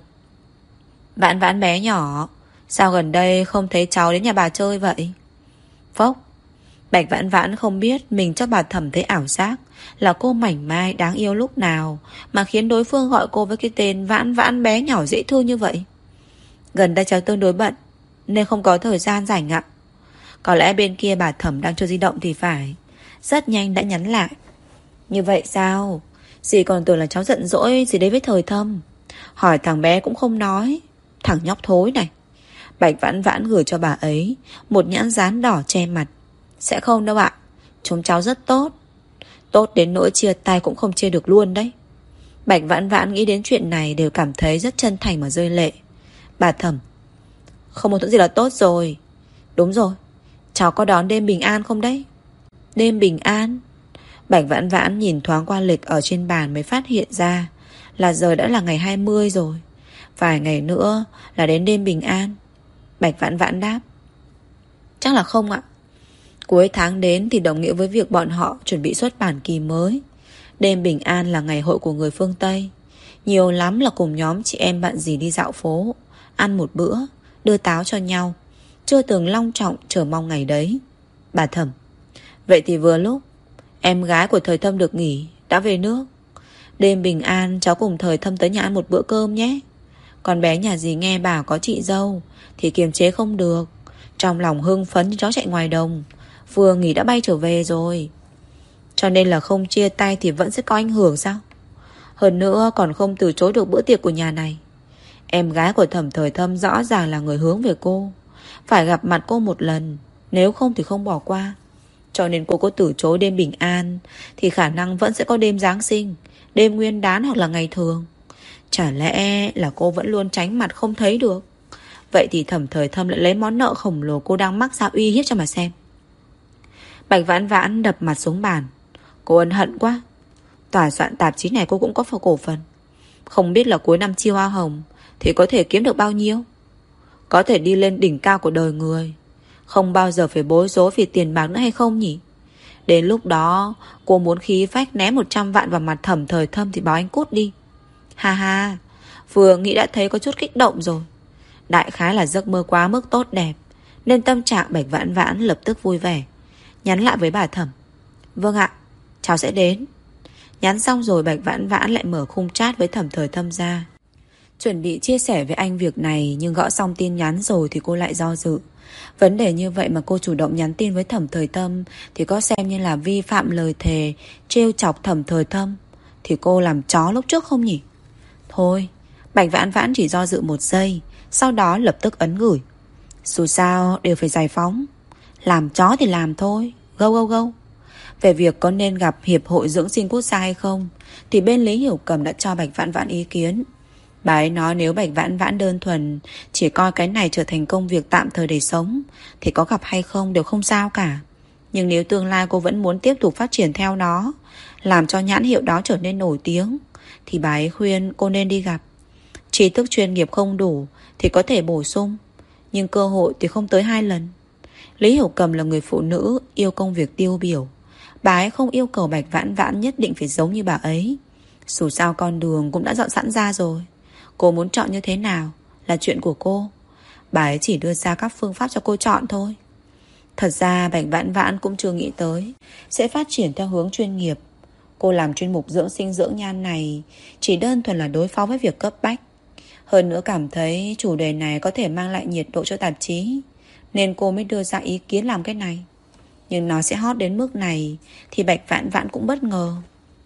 Vãn Vãn bé nhỏ, sao gần đây không thấy cháu đến nhà bà chơi vậy? Phốc. Bạch Vãn Vãn không biết mình cho bà Thẩm thấy ảo giác là cô mảnh mai đáng yêu lúc nào mà khiến đối phương gọi cô với cái tên Vãn Vãn bé nhỏ dễ thương như vậy. Gần đây cháu tương đối bận nên không có thời gian rảnh ạ. Có lẽ bên kia bà Thẩm đang chơi di động thì phải. Rất nhanh đã nhắn lại. Như vậy sao? Dì còn tưởng là cháu giận dỗi gì đấy với Thời Thâm. Hỏi thằng bé cũng không nói. Thằng nhóc thối này. Bạch Vãn Vãn gửi cho bà ấy một nhãn dán đỏ che mặt. Sẽ không đâu ạ. Chúng cháu rất tốt. Tốt đến nỗi chia tay cũng không chia được luôn đấy. Bạch Vãn Vãn nghĩ đến chuyện này đều cảm thấy rất chân thành mà rơi lệ. Bà Thẩm. Không mâu thuẫn gì là tốt rồi. Đúng rồi, cháu có đón đêm bình an không đấy? Đêm bình an? Bạch Vãn Vãn nhìn thoáng qua lịch ở trên bàn mới phát hiện ra là giờ đã là ngày hai mươi rồi. Vài ngày nữa là đến đêm bình an. Bạch Vãn Vãn đáp. Chắc là không ạ. Cuối tháng đến thì đồng nghĩa với việc bọn họ chuẩn bị xuất bản kỳ mới. Đêm bình an là ngày hội của người phương Tây. Nhiều lắm là cùng nhóm chị em bạn dì đi dạo phố, ăn một bữa, đưa táo cho nhau. Chưa từng long trọng chờ mong ngày đấy. Bà Thẩm. Vậy thì vừa lúc em gái của Thời Thâm được nghỉ, đã về nước. Đêm bình an cháu cùng Thời Thâm tới nhà ăn một bữa cơm nhé. Con bé nhà dì nghe bảo có chị dâu thì kiềm chế không được. Trong lòng hưng phấn như chó chạy ngoài đồng. Vừa nghỉ đã bay trở về rồi. Cho nên là không chia tay thì vẫn sẽ có ảnh hưởng sao? Hơn nữa còn không từ chối được bữa tiệc của nhà này. Em gái của Thẩm Thời Thâm rõ ràng là người hướng về cô. Phải gặp mặt cô một lần, nếu không thì không bỏ qua. Cho nên cô có từ chối đêm bình an thì khả năng vẫn sẽ có đêm Giáng sinh, đêm Nguyên đán hoặc là ngày thường. Chả lẽ là cô vẫn luôn tránh mặt không thấy được? Vậy thì Thẩm Thời Thâm lại lấy món nợ khổng lồ cô đang mắc ra uy hiếp cho mà xem. Bạch Vãn Vãn đập mặt xuống bàn. Cô ân hận quá. Tòa soạn tạp chí này cô cũng có phần cổ phần. Không biết là cuối năm chi hoa hồng thì có thể kiếm được bao nhiêu. Có thể đi lên đỉnh cao của đời người. Không bao giờ phải bối rối vì tiền bạc nữa hay không nhỉ? Đến lúc đó cô muốn khí phách ném một trăm vạn vào mặt Thẩm Thời Thâm thì báo anh cút đi. Ha ha. Vừa nghĩ đã thấy có chút kích động rồi. Đại khái là giấc mơ quá mức tốt đẹp, nên tâm trạng Bạch Vãn Vãn lập tức vui vẻ. Nhắn lại với bà Thẩm. Vâng ạ, cháu sẽ đến. Nhắn xong rồi Bạch Vãn Vãn lại mở khung chat với Thẩm Thời Thâm ra. Chuẩn bị chia sẻ với anh việc này, nhưng gõ xong tin nhắn rồi thì cô lại do dự. Vấn đề như vậy mà cô chủ động nhắn tin với Thẩm Thời Thâm thì có xem như là vi phạm lời thề, trêu chọc Thẩm Thời Thâm thì cô làm chó lúc trước không nhỉ? Thôi, Bạch Vãn Vãn chỉ do dự một giây, sau đó lập tức ấn gửi. Dù sao đều phải giải phóng. Làm chó thì làm thôi. Go go go. Về việc có nên gặp Hiệp hội Dưỡng sinh Quốc gia hay không thì bên Lý Hiểu Cầm đã cho Bạch Vãn Vãn ý kiến. Bà ấy nói nếu Bạch Vãn Vãn đơn thuần chỉ coi cái này trở thành công việc tạm thời để sống thì có gặp hay không đều không sao cả. Nhưng nếu tương lai cô vẫn muốn tiếp tục phát triển theo nó, làm cho nhãn hiệu đó trở nên nổi tiếng, thì bà ấy khuyên cô nên đi gặp. Tri thức chuyên nghiệp không đủ thì có thể bổ sung, nhưng cơ hội thì không tới hai lần. Lý Hiểu Cầm là người phụ nữ yêu công việc tiêu biểu. Bà ấy không yêu cầu Bạch Vãn Vãn nhất định phải giống như bà ấy. Dù sao con đường cũng đã dọn sẵn ra rồi. Cô muốn chọn như thế nào là chuyện của cô. Bà ấy chỉ đưa ra các phương pháp cho cô chọn thôi. Thật ra Bạch Vãn Vãn cũng chưa nghĩ tới sẽ phát triển theo hướng chuyên nghiệp. Cô làm chuyên mục dưỡng sinh dưỡng nhan này chỉ đơn thuần là đối phó với việc cấp bách. Hơn nữa cảm thấy chủ đề này có thể mang lại nhiệt độ cho tạp chí, nên cô mới đưa ra ý kiến làm cái này. Nhưng nó sẽ hot đến mức này thì Bạch Vãn Vãn cũng bất ngờ.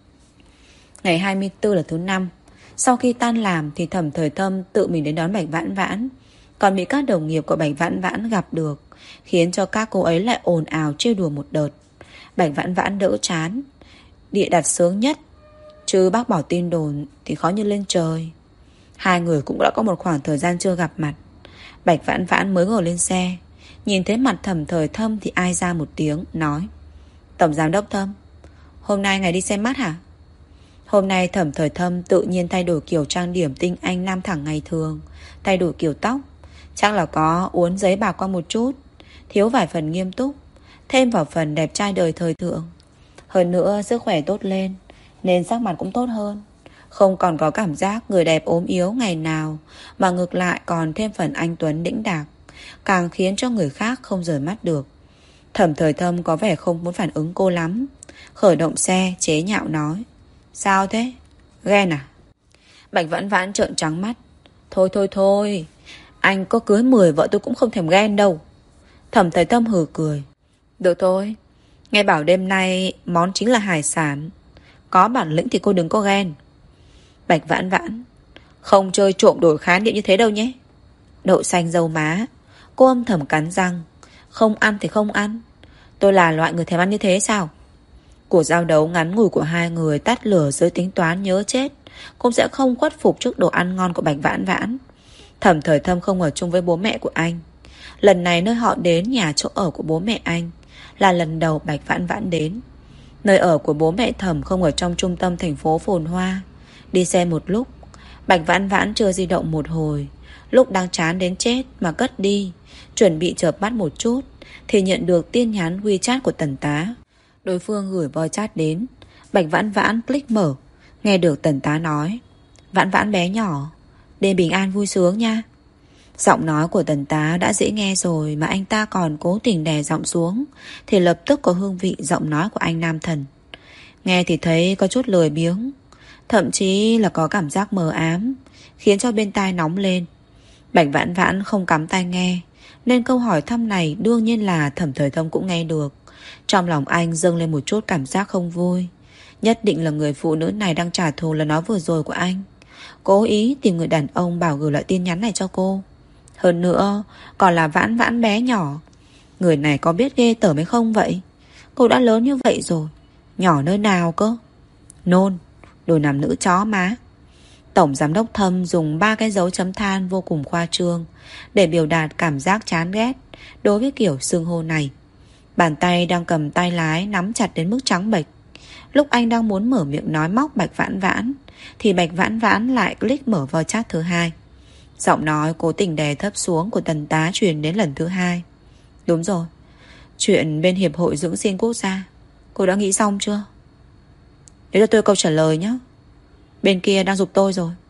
Ngày hai mươi tư là thứ năm. Sau khi tan làm thì Thẩm Thời Thâm tự mình đến đón Bạch Vãn Vãn, còn bị các đồng nghiệp của Bạch Vãn Vãn gặp được, khiến cho các cô ấy lại ồn ào trêu đùa một đợt. Bạch Vãn Vãn đỡ chán, địa đặt sướng nhất, chứ bác bỏ tin đồn thì khó như lên trời. Hai người cũng đã có một khoảng thời gian chưa gặp mặt. Bạch Vãn Vãn mới ngồi lên xe, nhìn thấy mặt Thẩm Thời Thâm thì ai ra một tiếng, nói: Tổng giám đốc Thâm, hôm nay ngày đi xem mắt hả? Hôm nay Thẩm Thời Thâm tự nhiên thay đổi kiểu trang điểm tinh anh nam thẳng ngày thường, thay đổi kiểu tóc, chắc là có uốn giấy bạc qua một chút, thiếu vài phần nghiêm túc, thêm vào phần đẹp trai đời thời thượng. Hơn nữa sức khỏe tốt lên, nên sắc mặt cũng tốt hơn, không còn có cảm giác người đẹp ốm yếu ngày nào, mà ngược lại còn thêm phần anh tuấn đĩnh đạc, càng khiến cho người khác không rời mắt được. Thẩm Thời Thâm có vẻ không muốn phản ứng cô lắm, khởi động xe chế nhạo nói: Sao thế? Ghen à? Bạch Vãn Vãn trợn trắng mắt: Thôi thôi thôi, anh có cưới mười vợ tôi cũng không thèm ghen đâu. Thẩm Thời Thâm hừ cười: Được thôi, nghe bảo đêm nay món chính là hải sản, có bản lĩnh thì cô đừng có ghen. Bạch Vãn Vãn: Không chơi trộm đổi khái niệm như thế đâu nhé. Đậu xanh dâu má. Cô âm thầm cắn răng: Không ăn thì không ăn. Tôi là loại người thèm ăn như thế sao? Cuộc giao đấu ngắn ngủi của hai người tắt lửa dưới tính toán nhớ chết cũng sẽ không khuất phục trước đồ ăn ngon của Bạch Vãn Vãn. Thẩm Thời Thâm không ở chung với bố mẹ của anh. Lần này nơi họ đến nhà chỗ ở của bố mẹ anh là lần đầu Bạch Vãn Vãn đến. Nơi ở của bố mẹ Thẩm không ở trong trung tâm thành phố phồn hoa. Đi xe một lúc, Bạch Vãn Vãn chưa di động một hồi, lúc đang chán đến chết mà cất đi, chuẩn bị chợp mắt một chút thì nhận được tin nhắn WeChat của Tần Tá. Đối phương gửi voice chat đến. Bạch Vãn Vãn click mở, nghe được Tần Tá nói: Vãn Vãn bé nhỏ, đêm bình an vui sướng nha. Giọng nói của Tần Tá đã dễ nghe rồi mà anh ta còn cố tình đè giọng xuống thì lập tức có hương vị giọng nói của anh nam thần. Nghe thì thấy có chút lười biếng, thậm chí là có cảm giác mờ ám, khiến cho bên tai nóng lên. Bạch Vãn Vãn không cắm tai nghe, nên câu hỏi thăm này đương nhiên là Thẩm Thời Thâm cũng nghe được. Trong lòng anh dâng lên một chút cảm giác không vui. Nhất định là người phụ nữ này đang trả thù lời nói vừa rồi của anh, cố ý tìm người đàn ông bảo gửi lại tin nhắn này cho cô. Hơn nữa còn là Vãn Vãn bé nhỏ. Người này có biết ghê tởm hay không vậy? Cô đã lớn như vậy rồi, nhỏ nơi nào cơ? Nôn, đồ nam nữ chó má. Tổng giám đốc Thâm dùng ba cái dấu chấm than vô cùng khoa trương để biểu đạt cảm giác chán ghét đối với kiểu xưng hô này. Bàn tay đang cầm tay lái nắm chặt đến mức trắng bệch. Lúc anh đang muốn mở miệng nói móc Bạch Vãn Vãn thì Bạch Vãn Vãn lại click mở vào chat thứ hai. Giọng nói cố tình đè thấp xuống của Tần Tá truyền đến lần thứ hai: Đúng rồi, chuyện bên Hiệp hội Dưỡng sinh Quốc gia, cô đã nghĩ xong chưa? Nếu cho tôi câu trả lời nhé. Bên kia đang giục tôi rồi.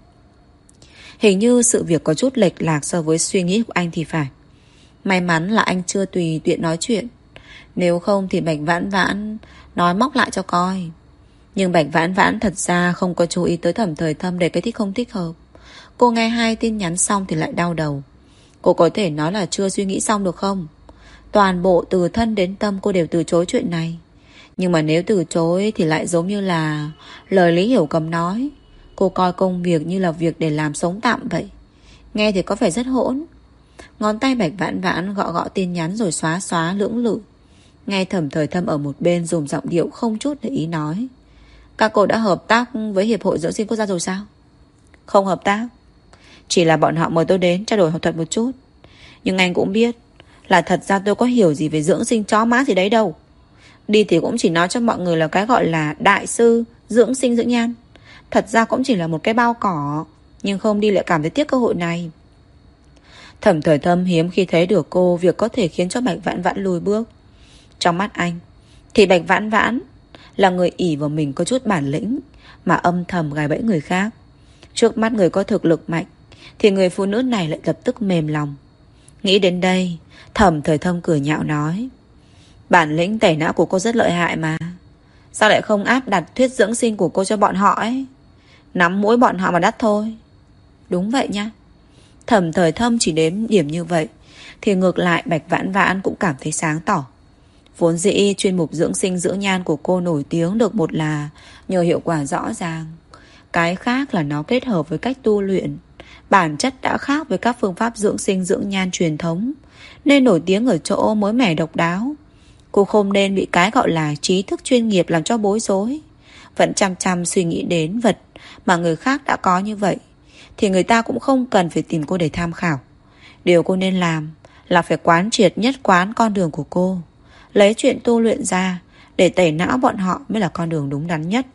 Hình như sự việc có chút lệch lạc so với suy nghĩ của anh thì phải. May mắn là anh chưa tùy tiện nói chuyện, nếu không thì Bạch Vãn Vãn nói móc lại cho coi. Nhưng Bạch Vãn Vãn thật ra không có chú ý tới Thẩm Thời Thâm để cái thích không thích hợp. Cô nghe hai tin nhắn xong thì lại đau đầu. Cô có thể nói là chưa suy nghĩ xong được không? Toàn bộ từ thân đến tâm cô đều từ chối chuyện này. Nhưng mà nếu từ chối thì lại giống như là lời Lý Hiểu Cầm nói, cô coi công việc như là việc để làm sống tạm vậy. Nghe thì có vẻ rất hỗn. Ngón tay Bạch Vãn Vãn gõ gõ tin nhắn rồi xóa xóa lưỡng lự. Nghe Thẩm Thời Thâm ở một bên dùng giọng điệu không chút để ý nói: Các cô đã hợp tác với Hiệp hội Dưỡng sinh Quốc gia rồi sao? Không hợp tác, chỉ là bọn họ mời tôi đến trao đổi học thuật một chút. Nhưng anh cũng biết là thật ra tôi có hiểu gì về dưỡng sinh chó má gì đấy đâu. Đi thì cũng chỉ nói cho mọi người là cái gọi là đại sư dưỡng sinh dưỡng nhan. Thật ra cũng chỉ là một cái bao cỏ, nhưng không đi lại cảm thấy tiếc cơ hội này. Thẩm Thời Thâm hiếm khi thấy được cô việc có thể khiến cho Bạch Vãn Vãn lùi bước. Trong mắt anh thì Bạch Vãn Vãn là người ỷ vào mình có chút bản lĩnh mà âm thầm gài bẫy người khác. Trước mắt người có thực lực mạnh thì người phụ nữ này lại lập tức mềm lòng. Nghĩ đến đây, Thẩm Thời Thâm cười nhạo nói: bản lĩnh tẩy não của cô rất lợi hại mà, sao lại không áp đặt thuyết dưỡng sinh của cô cho bọn họ ấy? Nắm mũi bọn họ mà đắt thôi. Đúng vậy nha. Thẩm Thời Thâm chỉ đếm điểm như vậy thì ngược lại Bạch Vãn Vãn cũng cảm thấy sáng tỏ. Vốn dĩ chuyên mục dưỡng sinh dưỡng nhan của cô nổi tiếng được một là nhờ hiệu quả rõ ràng, cái khác là nó kết hợp với cách tu luyện. Bản chất đã khác với các phương pháp dưỡng sinh dưỡng nhan truyền thống, nên nổi tiếng ở chỗ mới mẻ độc đáo. Cô không nên bị cái gọi là trí thức chuyên nghiệp làm cho bối rối. Vẫn chăm chăm suy nghĩ đến vật mà người khác đã có như vậy, thì người ta cũng không cần phải tìm cô để tham khảo. Điều cô nên làm là phải quán triệt nhất quán con đường của cô, lấy chuyện tu luyện ra để tẩy não bọn họ mới là con đường đúng đắn nhất.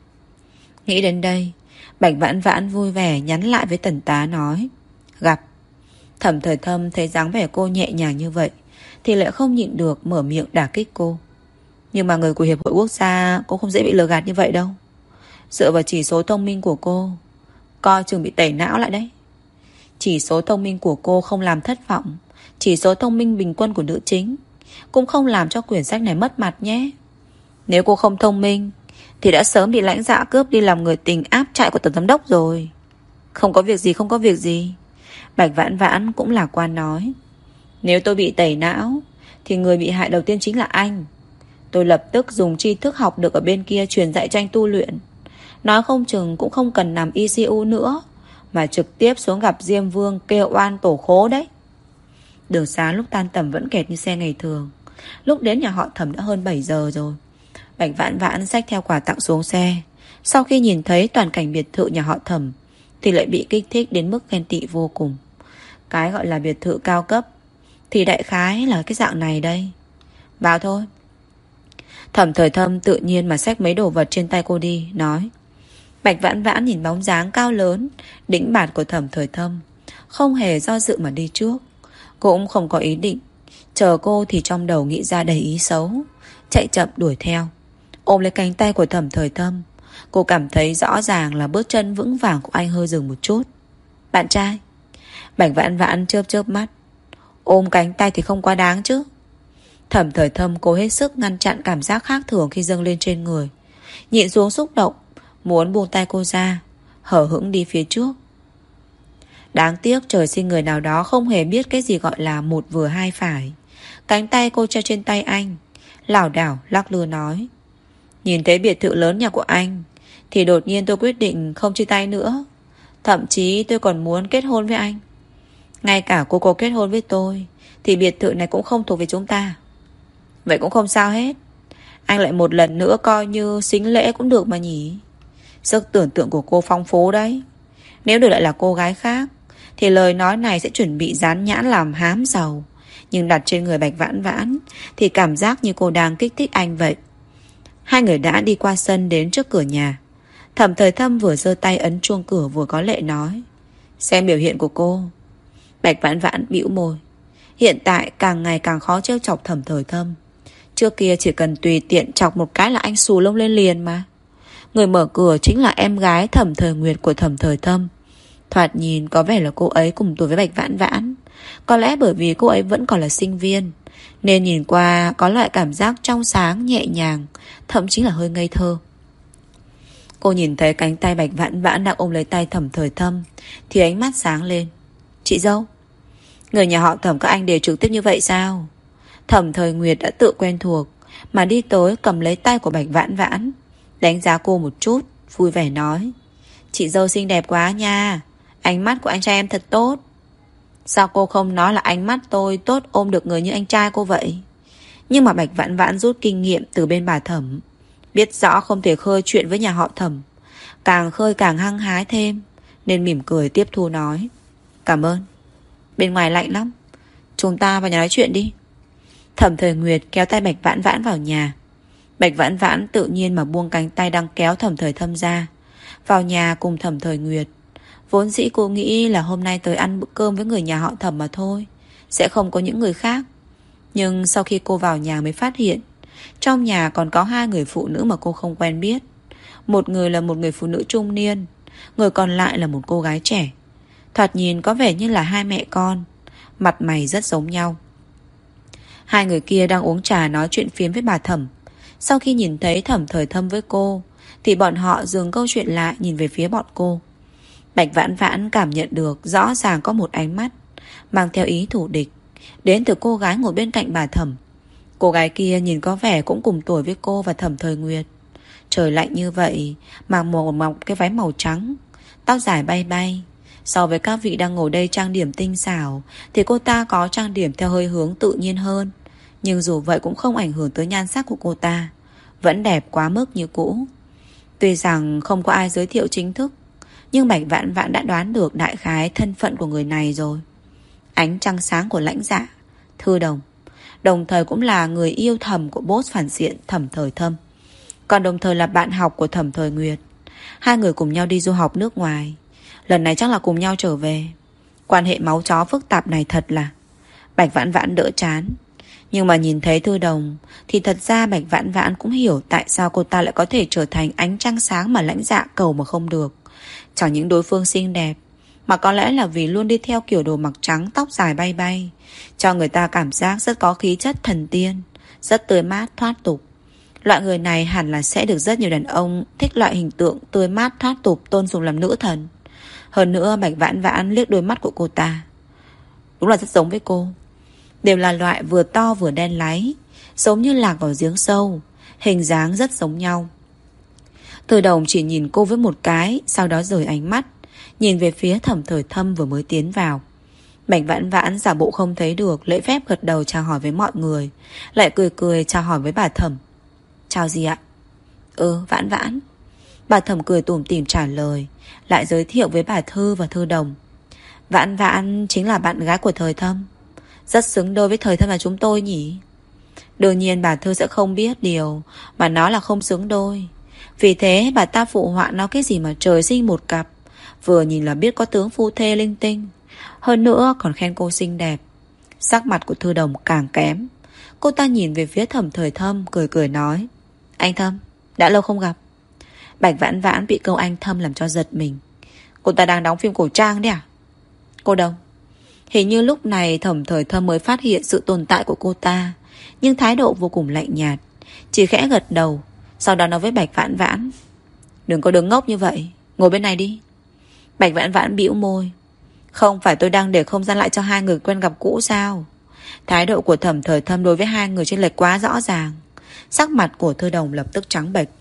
Nghĩ đến đây, Bạch Vãn Vãn vui vẻ nhắn lại với Tần Tá nói: gặp. Thẩm Thời Thâm thấy dáng vẻ cô nhẹ nhàng như vậy thì lại không nhịn được mở miệng đả kích cô. Nhưng mà người của Hiệp hội Quốc gia cũng không dễ bị lừa gạt như vậy đâu. Dựa vào chỉ số thông minh của cô, coi chừng bị tẩy não lại đấy. Chỉ số thông minh của cô không làm thất vọng chỉ số thông minh bình quân của nữ chính, cũng không làm cho quyển sách này mất mặt nhé. Nếu cô không thông minh thì đã sớm bị lãnh dạ cướp đi làm người tình áp trại của Tổng giám đốc rồi. Không có việc gì, không có việc gì. Bạch Vãn Vãn cũng lạc quan nói: nếu tôi bị tẩy não thì người bị hại đầu tiên chính là anh. Tôi lập tức dùng tri thức học được ở bên kia truyền dạy cho anh tu luyện. Nói không chừng cũng không cần nằm i xê u nữa, mà trực tiếp xuống gặp Diêm Vương kêu oan tổ khố đấy. Đường xá lúc tan tầm vẫn kẹt như xe ngày thường. Lúc đến nhà họ Thẩm đã hơn bảy giờ rồi. Bạch Vãn Vãn xách theo quà tặng xuống xe. Sau khi nhìn thấy toàn cảnh biệt thự nhà họ Thẩm thì lại bị kích thích đến mức ghen tị vô cùng. Cái gọi là biệt thự cao cấp thì đại khái là cái dạng này đây. Vào thôi. Thẩm Thời Thâm tự nhiên mà xách mấy đồ vật trên tay cô đi, nói. Bạch Vãn Vãn nhìn bóng dáng cao lớn đĩnh bạt của Thẩm Thời Thâm, không hề do dự mà đi trước. Cũng không có ý định chờ cô, thì trong đầu nghĩ ra đầy ý xấu, chạy chậm đuổi theo. Ôm lấy cánh tay của Thẩm Thời Thâm, cô cảm thấy rõ ràng là bước chân vững vàng của anh hơi dừng một chút. Bạn trai. Bạch Vãn Vãn chớp chớp mắt. Ôm cánh tay thì không quá đáng chứ. Thẩm Thời Thâm cố hết sức ngăn chặn cảm giác khác thường khi dâng lên trên người, nhịn xuống xúc động, muốn buông tay cô ra, hở hững đi phía trước. Đáng tiếc trời sinh người nào đó không hề biết cái gì gọi là một vừa hai phải. Cánh tay cô treo trên tay anh, lảo đảo lắc lư nói. Nhìn thấy biệt thự lớn nhà của anh thì đột nhiên tôi quyết định không chia tay nữa. Thậm chí tôi còn muốn kết hôn với anh. Ngay cả cô cô kết hôn với tôi thì biệt thự này cũng không thuộc về chúng ta. Vậy cũng không sao hết. Anh lại một lần nữa coi như sính lễ cũng được mà nhỉ. Sức tưởng tượng của cô phong phú đấy. Nếu đổi lại là cô gái khác thì lời nói này sẽ chuẩn bị dán nhãn làm hám giàu. Nhưng đặt trên người Bạch Vãn Vãn thì cảm giác như cô đang kích thích anh vậy. Hai người đã đi qua sân đến trước cửa nhà. Thẩm Thời Thâm vừa giơ tay ấn chuông cửa vừa có lệ nói. Xem biểu hiện của cô. Bạch Vãn Vãn bĩu môi. Hiện tại càng ngày càng khó trêu chọc Thẩm Thời Thâm. Trước kia chỉ cần tùy tiện chọc một cái là anh xù lông lên liền mà. Người mở cửa chính là em gái Thẩm Thời Nguyệt của Thẩm Thời Thâm. Thoạt nhìn có vẻ là cô ấy cùng tuổi với Bạch Vãn Vãn. Có lẽ bởi vì cô ấy vẫn còn là sinh viên, nên nhìn qua có loại cảm giác trong sáng, nhẹ nhàng, thậm chí là hơi ngây thơ. Cô nhìn thấy cánh tay Bạch Vãn Vãn đang ôm lấy tay Thẩm Thời Thâm thì ánh mắt sáng lên. Chị dâu, người nhà họ Thẩm các anh đều trực tiếp như vậy sao? Thẩm Thời Nguyệt đã tự quen thuộc mà đi tới cầm lấy tay của Bạch Vãn Vãn, đánh giá cô một chút, vui vẻ nói. Chị dâu xinh đẹp quá nha. Ánh mắt của anh trai em thật tốt. Sao cô không nói là ánh mắt tôi tốt ôm được người như anh trai cô vậy? Nhưng mà Bạch Vãn Vãn rút kinh nghiệm từ bên bà Thẩm, biết rõ không thể khơi chuyện với nhà họ Thẩm, càng khơi càng hăng hái thêm, nên mỉm cười tiếp thu nói. Cảm ơn. Bên ngoài lạnh lắm, chúng ta vào nhà nói chuyện đi. Thẩm Thời Nguyệt kéo tay Bạch Vãn Vãn vào nhà. Bạch Vãn Vãn tự nhiên mà buông cánh tay đang kéo Thẩm Thời Thâm ra, vào nhà cùng Thẩm Thời Nguyệt. Vốn dĩ cô nghĩ là hôm nay tới ăn bữa cơm với người nhà họ Thẩm mà thôi, sẽ không có những người khác. Nhưng sau khi cô vào nhà mới phát hiện trong nhà còn có hai người phụ nữ mà cô không quen biết. Một người là một người phụ nữ trung niên, người còn lại là một cô gái trẻ. thoạt nhìn có vẻ như là hai mẹ con, mặt mày rất giống nhau. Hai người kia đang uống trà nói chuyện phiếm với bà Thẩm. Sau khi nhìn thấy Thẩm Thời Thâm với cô thì bọn họ dừng câu chuyện lại, nhìn về phía bọn cô. Bạch Vãn Vãn cảm nhận được rõ ràng có một ánh mắt mang theo ý thù địch đến từ cô gái ngồi bên cạnh bà Thẩm. Cô gái kia nhìn có vẻ cũng cùng tuổi với cô và Thẩm Thời Nguyệt. Trời lạnh như vậy, mặc một mọc cái váy màu trắng, tóc dài bay bay. So với các vị đang ngồi đây trang điểm tinh xảo thì cô ta có trang điểm theo hơi hướng tự nhiên hơn. Nhưng dù vậy cũng không ảnh hưởng tới nhan sắc của cô ta, vẫn đẹp quá mức như cũ. Tuy rằng không có ai giới thiệu chính thức, nhưng Bạch Vãn Vãn đã đoán được đại khái thân phận của người này rồi. Ánh trăng sáng của lãnh dạ Thư Đồng, đồng thời cũng là người yêu thầm của boss phản diện Thẩm Thời Thâm, còn đồng thời là bạn học của Thẩm Thời Nguyệt. Hai người cùng nhau đi du học nước ngoài, lần này chắc là cùng nhau trở về. Quan hệ máu chó phức tạp này thật là... Bạch Vãn Vãn đỡ chán. Nhưng mà nhìn thấy Thư Đồng thì thật ra Bạch Vãn Vãn cũng hiểu tại sao cô ta lại có thể trở thành ánh trăng sáng mà lãnh dạ cầu mà không được. Chẳng những đối phương xinh đẹp, mà có lẽ là vì luôn đi theo kiểu đồ mặc trắng, tóc dài bay bay, cho người ta cảm giác rất có khí chất thần tiên, rất tươi mát thoát tục. Loại người này hẳn là sẽ được rất nhiều đàn ông thích loại hình tượng tươi mát thoát tục, tôn sùng làm nữ thần. Hơn nữa Bạch Vãn Vãn liếc đôi mắt của cô ta, đúng là rất giống với cô. Đều là loại vừa to vừa đen láy, giống như lạc vào giếng sâu, hình dáng rất giống nhau. Thư Đồng chỉ nhìn cô với một cái, sau đó rời ánh mắt, nhìn về phía Thẩm Thời Thâm vừa mới tiến vào. Bạch Vãn Vãn giả bộ không thấy được, lễ phép gật đầu chào hỏi với mọi người, lại cười cười chào hỏi với bà Thẩm. Chào gì ạ? Ừ, Vãn Vãn. Bà Thẩm cười tủm tỉm trả lời, lại giới thiệu với bà Thư và Thư Đồng. Vãn Vãn chính là bạn gái của Thời Thâm, rất xứng đôi với Thời Thâm là chúng tôi nhỉ. Đương nhiên bà Thư sẽ không biết điều mà nó là không xứng đôi. Vì thế bà ta phụ họa nó cái gì mà trời sinh một cặp, vừa nhìn là biết có tướng phu thê linh tinh. Hơn nữa còn khen cô xinh đẹp. Sắc mặt của Thư Đồng càng kém. Cô ta nhìn về phía Thẩm Thời Thâm, cười cười nói: Anh Thâm, đã lâu không gặp. Bạch Vãn Vãn bị câu anh Thâm làm cho giật mình. Cô ta đang đóng phim cổ trang đấy à? Cô Đồng. Hình như lúc này Thẩm Thời Thâm mới phát hiện sự tồn tại của cô ta, nhưng thái độ vô cùng lạnh nhạt, chỉ khẽ gật đầu, sau đó nói với Bạch Vãn Vãn: Đừng có đứng ngốc như vậy, ngồi bên này đi. Bạch Vãn Vãn bĩu môi: Không phải tôi đang để không gian lại cho hai người quen gặp cũ sao? Thái độ của Thẩm Thời Thâm đối với hai người chênh lệch quá rõ ràng. Sắc mặt của Thư Đồng lập tức trắng bệch.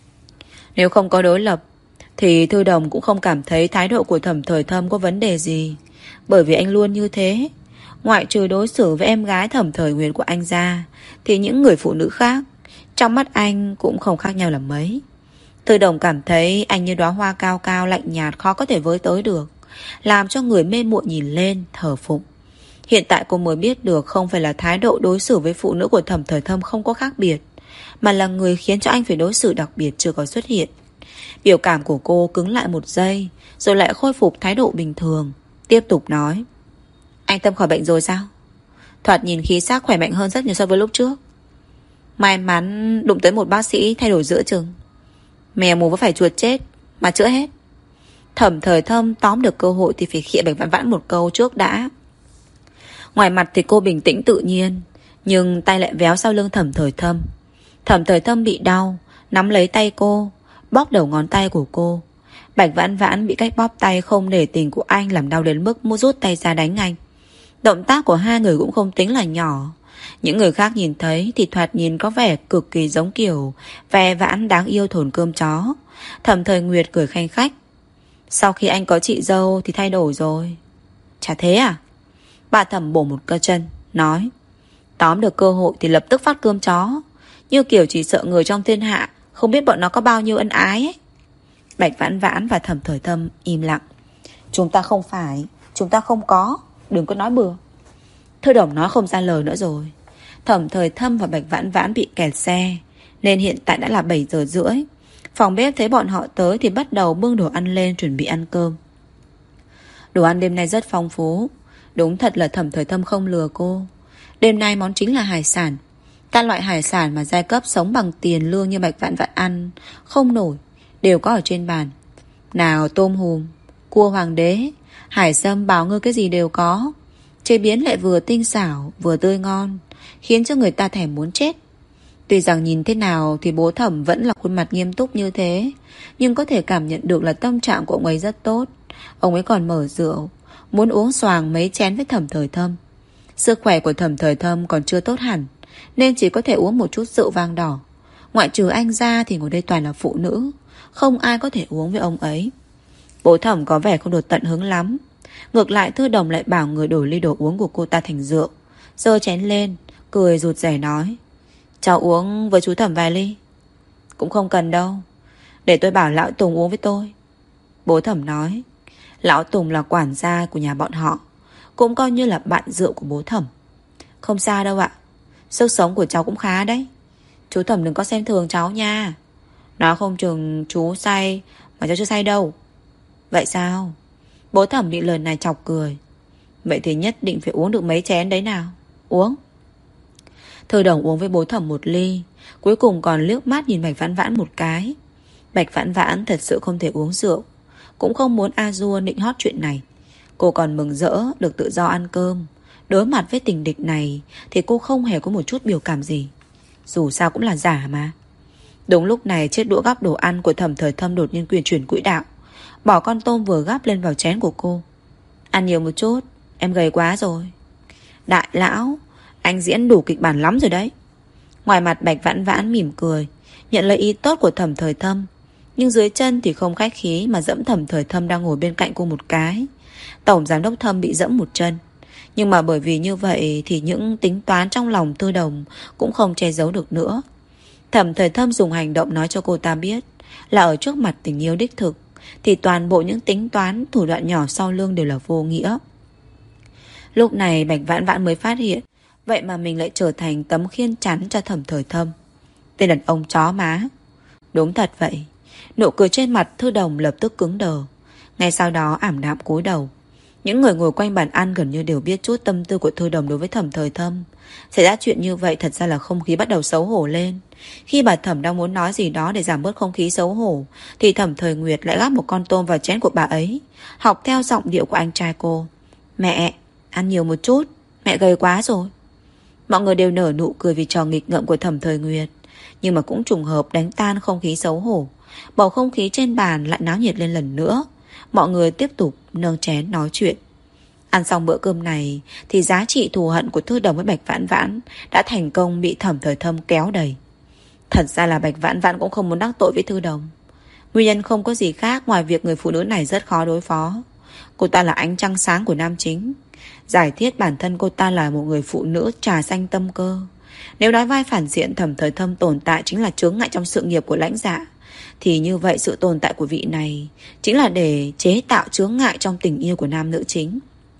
Nếu không có đối lập thì Thư Đồng cũng không cảm thấy thái độ của Thẩm Thời Thâm có vấn đề gì, bởi vì anh luôn như thế. Ngoại trừ đối xử với em gái Thẩm Thời Nguyệt của anh ra, thì những người phụ nữ khác trong mắt anh cũng không khác nhau là mấy. Thư Đồng cảm thấy anh như đóa hoa cao cao lạnh nhạt, khó có thể với tới được, làm cho người mê muội nhìn lên thờ phụng. Hiện tại cô mới biết được không phải là thái độ đối xử với phụ nữ của Thẩm Thời Thâm không có khác biệt, mà là người khiến cho anh phải đối xử đặc biệt chưa có xuất hiện. Biểu cảm của cô cứng lại một giây, rồi lại khôi phục thái độ bình thường, tiếp tục nói: Anh Tâm khỏi bệnh rồi sao? Thoạt nhìn khí sắc khỏe mạnh hơn rất nhiều so với lúc trước. May mắn đụng tới một bác sĩ thay đổi giữa chừng. Mèo mù có phải chuột chết mà chữa hết. Thẩm Thời Thâm tóm được cơ hội thì phải khịa Bạch Vãn Vãn một câu trước đã. Ngoài mặt thì cô bình tĩnh tự nhiên, nhưng tay lại véo sau lưng Thẩm Thời Thâm. Thẩm Thời Thâm bị đau, nắm lấy tay cô, bóp đầu ngón tay của cô. Bạch Vãn Vãn bị cách bóp tay không để tình của anh làm đau đến mức muốn rút tay ra đánh anh. Động tác của hai người cũng không tính là nhỏ. Những người khác nhìn thấy thì thoạt nhìn có vẻ cực kỳ giống kiểu ve vãn đáng yêu thồn cơm chó. Thẩm Thời Nguyệt cười khanh khách: Sau khi anh có chị dâu thì thay đổi rồi. Chả thế à? Bà Thẩm bổ một cơ chân, nói: Tóm được cơ hội thì lập tức phát cơm chó, như kiểu chỉ sợ người trong thiên hạ không biết bọn nó có bao nhiêu ân ái ấy. Bạch Vãn Vãn và Thẩm Thời Thâm im lặng. Chúng ta không phải, chúng ta không có, đừng có nói bừa. Thư Đồng nói không ra lời nữa rồi. Thẩm Thời Thâm và Bạch Vãn Vãn bị kẹt xe, nên hiện tại đã là bảy giờ rưỡi. Phòng bếp thấy bọn họ tới thì bắt đầu bưng đồ ăn lên chuẩn bị ăn cơm. Đồ ăn đêm nay rất phong phú. Đúng thật là Thẩm Thời Thâm không lừa cô. Đêm nay món chính là hải sản. Các loại hải sản mà giai cấp sống bằng tiền lương như Bạch Vãn Vãn ăn không nổi đều có ở trên bàn. Nào tôm hùm, cua hoàng đế, Hải sâm bảo ngư cái gì đều có, chế biến lại vừa tinh xảo vừa tươi ngon, khiến cho người ta thèm muốn chết. Tuy rằng nhìn thế nào thì bố Thẩm vẫn là khuôn mặt nghiêm túc như thế, nhưng có thể cảm nhận được là tâm trạng của ông ấy rất tốt. Ông ấy còn mở rượu, muốn uống xoàng mấy chén với Thẩm Thời Thâm. Sức khỏe của Thẩm Thời Thâm còn chưa tốt hẳn, nên chỉ có thể uống một chút rượu vang đỏ. Ngoại trừ anh ra thì ngồi đây toàn là phụ nữ, không ai có thể uống với ông ấy. Bố Thẩm có vẻ không được tận hứng lắm. Ngược lại Thư Đồng lại bảo người đổi ly đồ uống của cô ta thành rượu, giơ chén lên, cười rụt rè nói: cháu uống với chú Thẩm vài ly. Cũng không cần đâu, để tôi bảo lão Tùng uống với tôi. Bố Thẩm nói. Lão Tùng là quản gia của nhà bọn họ, cũng coi như là bạn rượu của bố Thẩm. Không sao đâu ạ, sức sống của cháu cũng khá đấy. Chú Thẩm đừng có xem thường cháu nha. Nói không chừng chú say mà cháu chưa say đâu. Vậy sao? Bố Thẩm bị lời này chọc cười. Vậy thì nhất định phải uống được mấy chén đấy nào. Uống. Thư Đồng uống với bố Thẩm một ly, cuối cùng còn liếc mắt nhìn Bạch Vãn Vãn một cái. Bạch Vãn Vãn thật sự không thể uống rượu, cũng không muốn a dua nịnh hót chuyện này. Cô còn mừng rỡ được tự do ăn cơm. Đối mặt với tình địch này thì cô không hề có một chút biểu cảm gì. Dù sao cũng là giả mà. Đúng lúc này chiếc đũa gắp đồ ăn của Thẩm Thời Thâm đột nhiên quyền chuyển quỹ đạo, bỏ con tôm vừa gắp lên vào chén của cô. Ăn nhiều một chút, em gầy quá rồi. Đại lão, anh diễn đủ kịch bản lắm rồi đấy. Ngoài mặt Bạch Vãn Vãn mỉm cười, nhận lời ý tốt của Thẩm Thời Thâm, nhưng dưới chân thì không khách khí mà dẫm Thẩm Thời Thâm đang ngồi bên cạnh cô một cái. Tổng giám đốc Thâm bị dẫm một chân. Nhưng mà bởi vì như vậy thì những tính toán trong lòng Thư Đồng cũng không che giấu được nữa. Thẩm Thời Thâm dùng hành động nói cho cô ta biết là ở trước mặt tình yêu đích thực thì toàn bộ những tính toán thủ đoạn nhỏ sau lưng đều là vô nghĩa. Lúc này Bạch Vãn Vãn mới phát hiện, vậy mà mình lại trở thành tấm khiên chắn cho Thẩm Thời Thâm. Tên đàn ông chó má. Đúng thật vậy. Nụ cười trên mặt Thư Đồng lập tức cứng đờ. Ngay sau đó ảm đạm cúi đầu. Những người ngồi quanh bàn ăn gần như đều biết chút tâm tư của Thư Đồng đối với Thẩm Thời Thâm. Xảy ra chuyện như vậy thật ra là không khí bắt đầu xấu hổ lên. Khi bà Thẩm đang muốn nói gì đó để giảm bớt không khí xấu hổ thì Thẩm Thời Nguyệt lại gắp một con tôm vào chén của bà ấy, học theo giọng điệu của anh trai cô. Mẹ, ăn nhiều một chút, mẹ gầy quá rồi. Mọi người đều nở nụ cười vì trò nghịch ngợm của Thẩm Thời Nguyệt, nhưng mà cũng trùng hợp đánh tan không khí xấu hổ. Bầu không khí trên bàn lại náo nhiệt lên lần nữa. Mọi người tiếp tục nâng chén nói chuyện. Ăn xong bữa cơm này thì giá trị thù hận của Thư Đồng với Bạch Vãn Vãn đã thành công bị Thẩm Thời Thâm kéo đầy. Thật ra là Bạch Vãn Vãn cũng không muốn đắc tội với Thư Đồng. Nguyên nhân không có gì khác ngoài việc người phụ nữ này rất khó đối phó. Cô ta là ánh trăng sáng của nam chính. Giải thiết bản thân cô ta là một người phụ nữ trà xanh tâm cơ. Nếu nói vai phản diện Thẩm Thời Thâm tồn tại chính là chướng ngại trong sự nghiệp của lãnh dạ, thì như vậy sự tồn tại của vị này chính là để chế tạo chướng ngại trong tình yêu của nam nữ chính.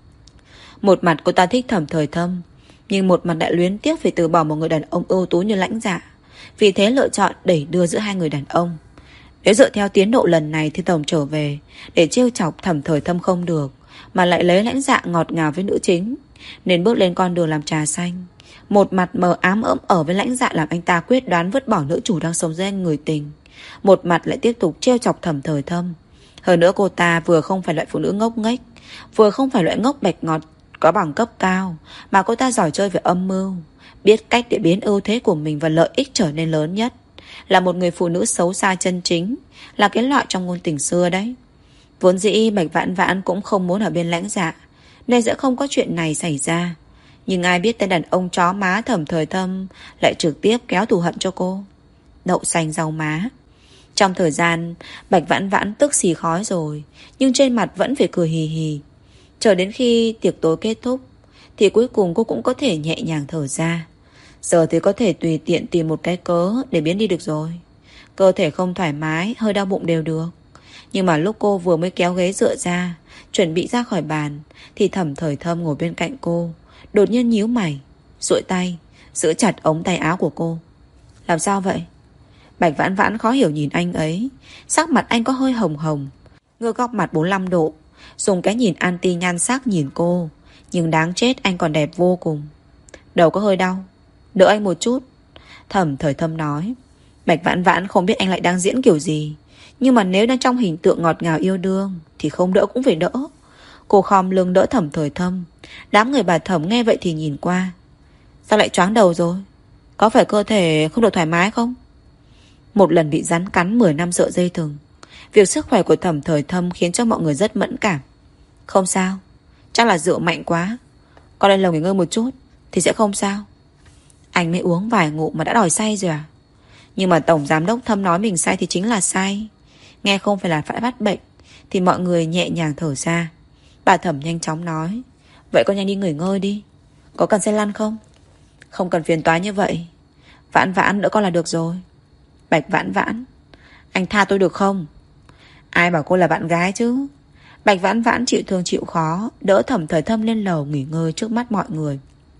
Một mặt cô ta thích Thẩm Thời Thâm, nhưng một mặt lại luyến tiếc phải từ bỏ một người đàn ông ưu tú như lãnh dạ. Vì thế lựa chọn đẩy đưa giữa hai người đàn ông. Nếu dựa theo tiến độ lần này thì Tổng trở về để trêu chọc Thẩm Thời Thâm không được, mà lại lấy lãnh dạ ngọt ngào với nữ chính, nên bước lên con đường làm trà xanh. Một mặt mờ ám ỡm ở với lãnh dạ làm anh ta quyết đoán vứt bỏ nữ chủ đang sống dưới anh người tình, một mặt lại tiếp tục trêu chọc Thẩm Thời Thâm. Hơn nữa cô ta vừa không phải loại phụ nữ ngốc nghếch, vừa không phải loại ngốc bạch ngọt có bằng cấp cao, mà cô ta giỏi chơi về âm mưu, biết cách để biến ưu thế của mình và lợi ích trở nên lớn nhất. Là một người phụ nữ xấu xa chân chính, là cái loại trong ngôn tình xưa đấy. Vốn dĩ Bạch Vãn Vãn cũng không muốn ở bên lãnh dạ, nên sẽ không có chuyện này xảy ra. Nhưng ai biết tên đàn ông chó má Thẩm Thời Thâm lại trực tiếp kéo thù hận cho cô. Đậu xanh rau má. Trong thời gian Bạch Vãn Vãn tức xì khói rồi, nhưng trên mặt vẫn phải cười hì hì. Chờ đến khi tiệc tối kết thúc thì cuối cùng cô cũng có thể nhẹ nhàng thở ra. Giờ thì có thể tùy tiện tìm một cái cớ để biến đi được rồi. Cơ thể không thoải mái, hơi đau bụng đều được. Nhưng mà lúc cô vừa mới kéo ghế dựa ra, chuẩn bị ra khỏi bàn, thì Thẩm Thời Thâm ngồi bên cạnh cô, đột nhiên nhíu mày, duỗi tay giữ chặt ống tay áo của cô. Làm sao vậy? Bạch Vãn Vãn khó hiểu nhìn anh ấy. Sắc mặt anh có hơi hồng hồng, ngước góc mặt bốn mươi lăm độ, dùng cái nhìn anti nhan sắc nhìn cô. Nhưng đáng chết anh còn đẹp vô cùng. Đầu có hơi đau, đỡ anh một chút, Thẩm Thời Thâm nói. Bạch Vãn Vãn không biết anh lại đang diễn kiểu gì, nhưng mà nếu đang trong hình tượng ngọt ngào yêu đương thì không đỡ cũng phải đỡ. Cô khom lưng đỡ Thẩm Thời Thâm. Đám người bà Thẩm nghe vậy thì nhìn qua. Sao lại choáng đầu rồi? Có phải cơ thể không được thoải mái không? Một lần bị rắn cắn mười năm sợ dây thừng. Việc sức khỏe của Thẩm Thời Thâm khiến cho mọi người rất mẫn cảm. Không sao, chắc là rượu mạnh quá. Con lên lầu nghỉ ngơi một chút thì sẽ không sao. Anh mới uống vài ngụm mà đã đòi say rồi à? Nhưng mà Tổng Giám đốc Thâm nói mình say thì chính là say. Nghe không phải là phải bắt bệnh thì mọi người nhẹ nhàng thở ra. Bà Thẩm nhanh chóng nói. Vậy con nhanh đi nghỉ ngơi đi. Có cần xe lăn không? Không cần phiền toái như vậy. Vãn vãn đỡ con là được rồi. Bạch Vãn Vãn, anh tha tôi được không? Ai bảo cô là bạn gái chứ? Bạch Vãn Vãn chịu thương chịu khó đỡ Thẩm Thời Thâm lên lầu nghỉ ngơi trước mắt mọi người.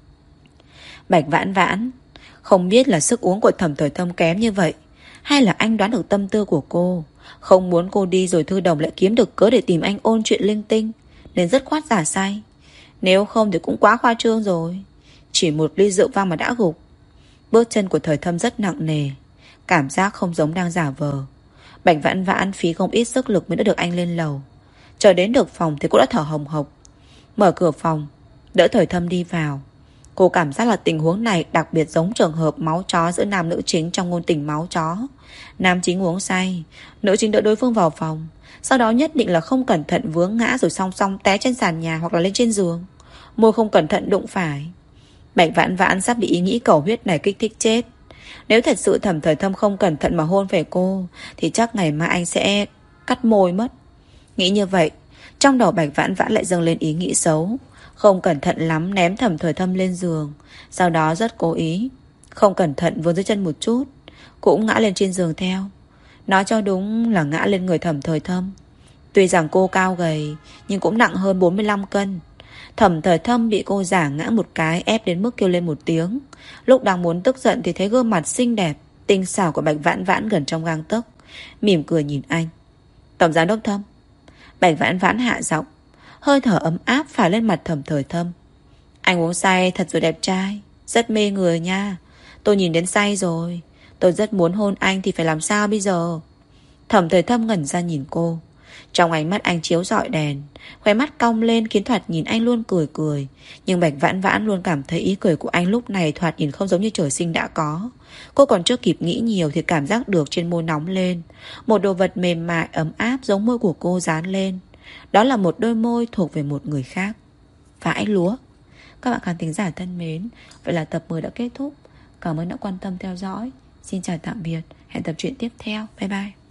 Bạch Vãn Vãn, không biết là sức uống của Thẩm Thời Thâm kém như vậy, hay là anh đoán được tâm tư của cô, không muốn cô đi rồi Thư Đồng lại kiếm được cớ để tìm anh ôn chuyện linh tinh, nên rất khoát giả say. Nếu không thì cũng quá khoa trương rồi. Chỉ một ly rượu vang mà đã gục. Bước chân của Thời Thâm rất nặng nề, cảm giác không giống đang giả vờ. Bạch Vãn Vãn phí không ít sức lực mới đỡ được anh lên lầu. Chờ đến được phòng thì cô đã thở hồng hộc. Mở cửa phòng, đỡ Thời Thâm đi vào. Cô cảm giác là tình huống này đặc biệt giống trường hợp máu chó giữa nam nữ chính trong ngôn tình máu chó. Nam chính uống say, nữ chính đỡ đối phương vào phòng, sau đó nhất định là không cẩn thận vướng ngã rồi song song té trên sàn nhà hoặc là lên trên giường. Môi không cẩn thận đụng phải. Bạch Vãn Vãn sắp bị ý nghĩ cầu huyết này kích thích chết. Nếu thật sự Thẩm Thời Thâm không cẩn thận mà hôn phải cô thì chắc ngày mai anh sẽ cắt môi mất. Nghĩ như vậy, trong đầu Bạch Vãn Vãn lại dâng lên ý nghĩ xấu. Không cẩn thận lắm ném Thẩm Thời Thâm lên giường, sau đó rất cố ý, không cẩn thận vươn dưới chân một chút, cũng ngã lên trên giường theo. Nói cho đúng là ngã lên người Thẩm Thời Thâm. Tuy rằng cô cao gầy nhưng cũng nặng hơn bốn mươi lăm cân. Thẩm Thời Thâm bị cô giả ngã một cái ép đến mức kêu lên một tiếng. Lúc đang muốn tức giận thì thấy gương mặt xinh đẹp tinh xảo của Bạch Vãn Vãn gần trong gang tấc, mỉm cười nhìn anh. Tổng Giám đốc Thâm. Bạch Vãn Vãn hạ giọng, hơi thở ấm áp phả lên mặt Thẩm Thời Thâm. Anh uống say thật rồi đẹp trai, rất mê người nha. Tôi nhìn đến say rồi. Tôi rất muốn hôn anh thì phải làm sao bây giờ? Thẩm Thời Thâm ngẩn ra nhìn cô. Trong ánh mắt anh chiếu rọi đèn, khóe mắt cong lên khiến thoạt nhìn anh luôn cười cười. Nhưng Bạch Vãn Vãn luôn cảm thấy ý cười của anh lúc này thoạt nhìn không giống như trời sinh đã có. Cô còn chưa kịp nghĩ nhiều thì cảm giác được trên môi nóng lên. Một đồ vật mềm mại ấm áp giống môi của cô dán lên. Đó là một đôi môi thuộc về một người khác. Vãi lúa. Các bạn khán thính giả thân mến, vậy là tập mười đã kết thúc. Cảm ơn đã quan tâm theo dõi. Xin chào tạm biệt. Hẹn tập truyện tiếp theo. Bye bye.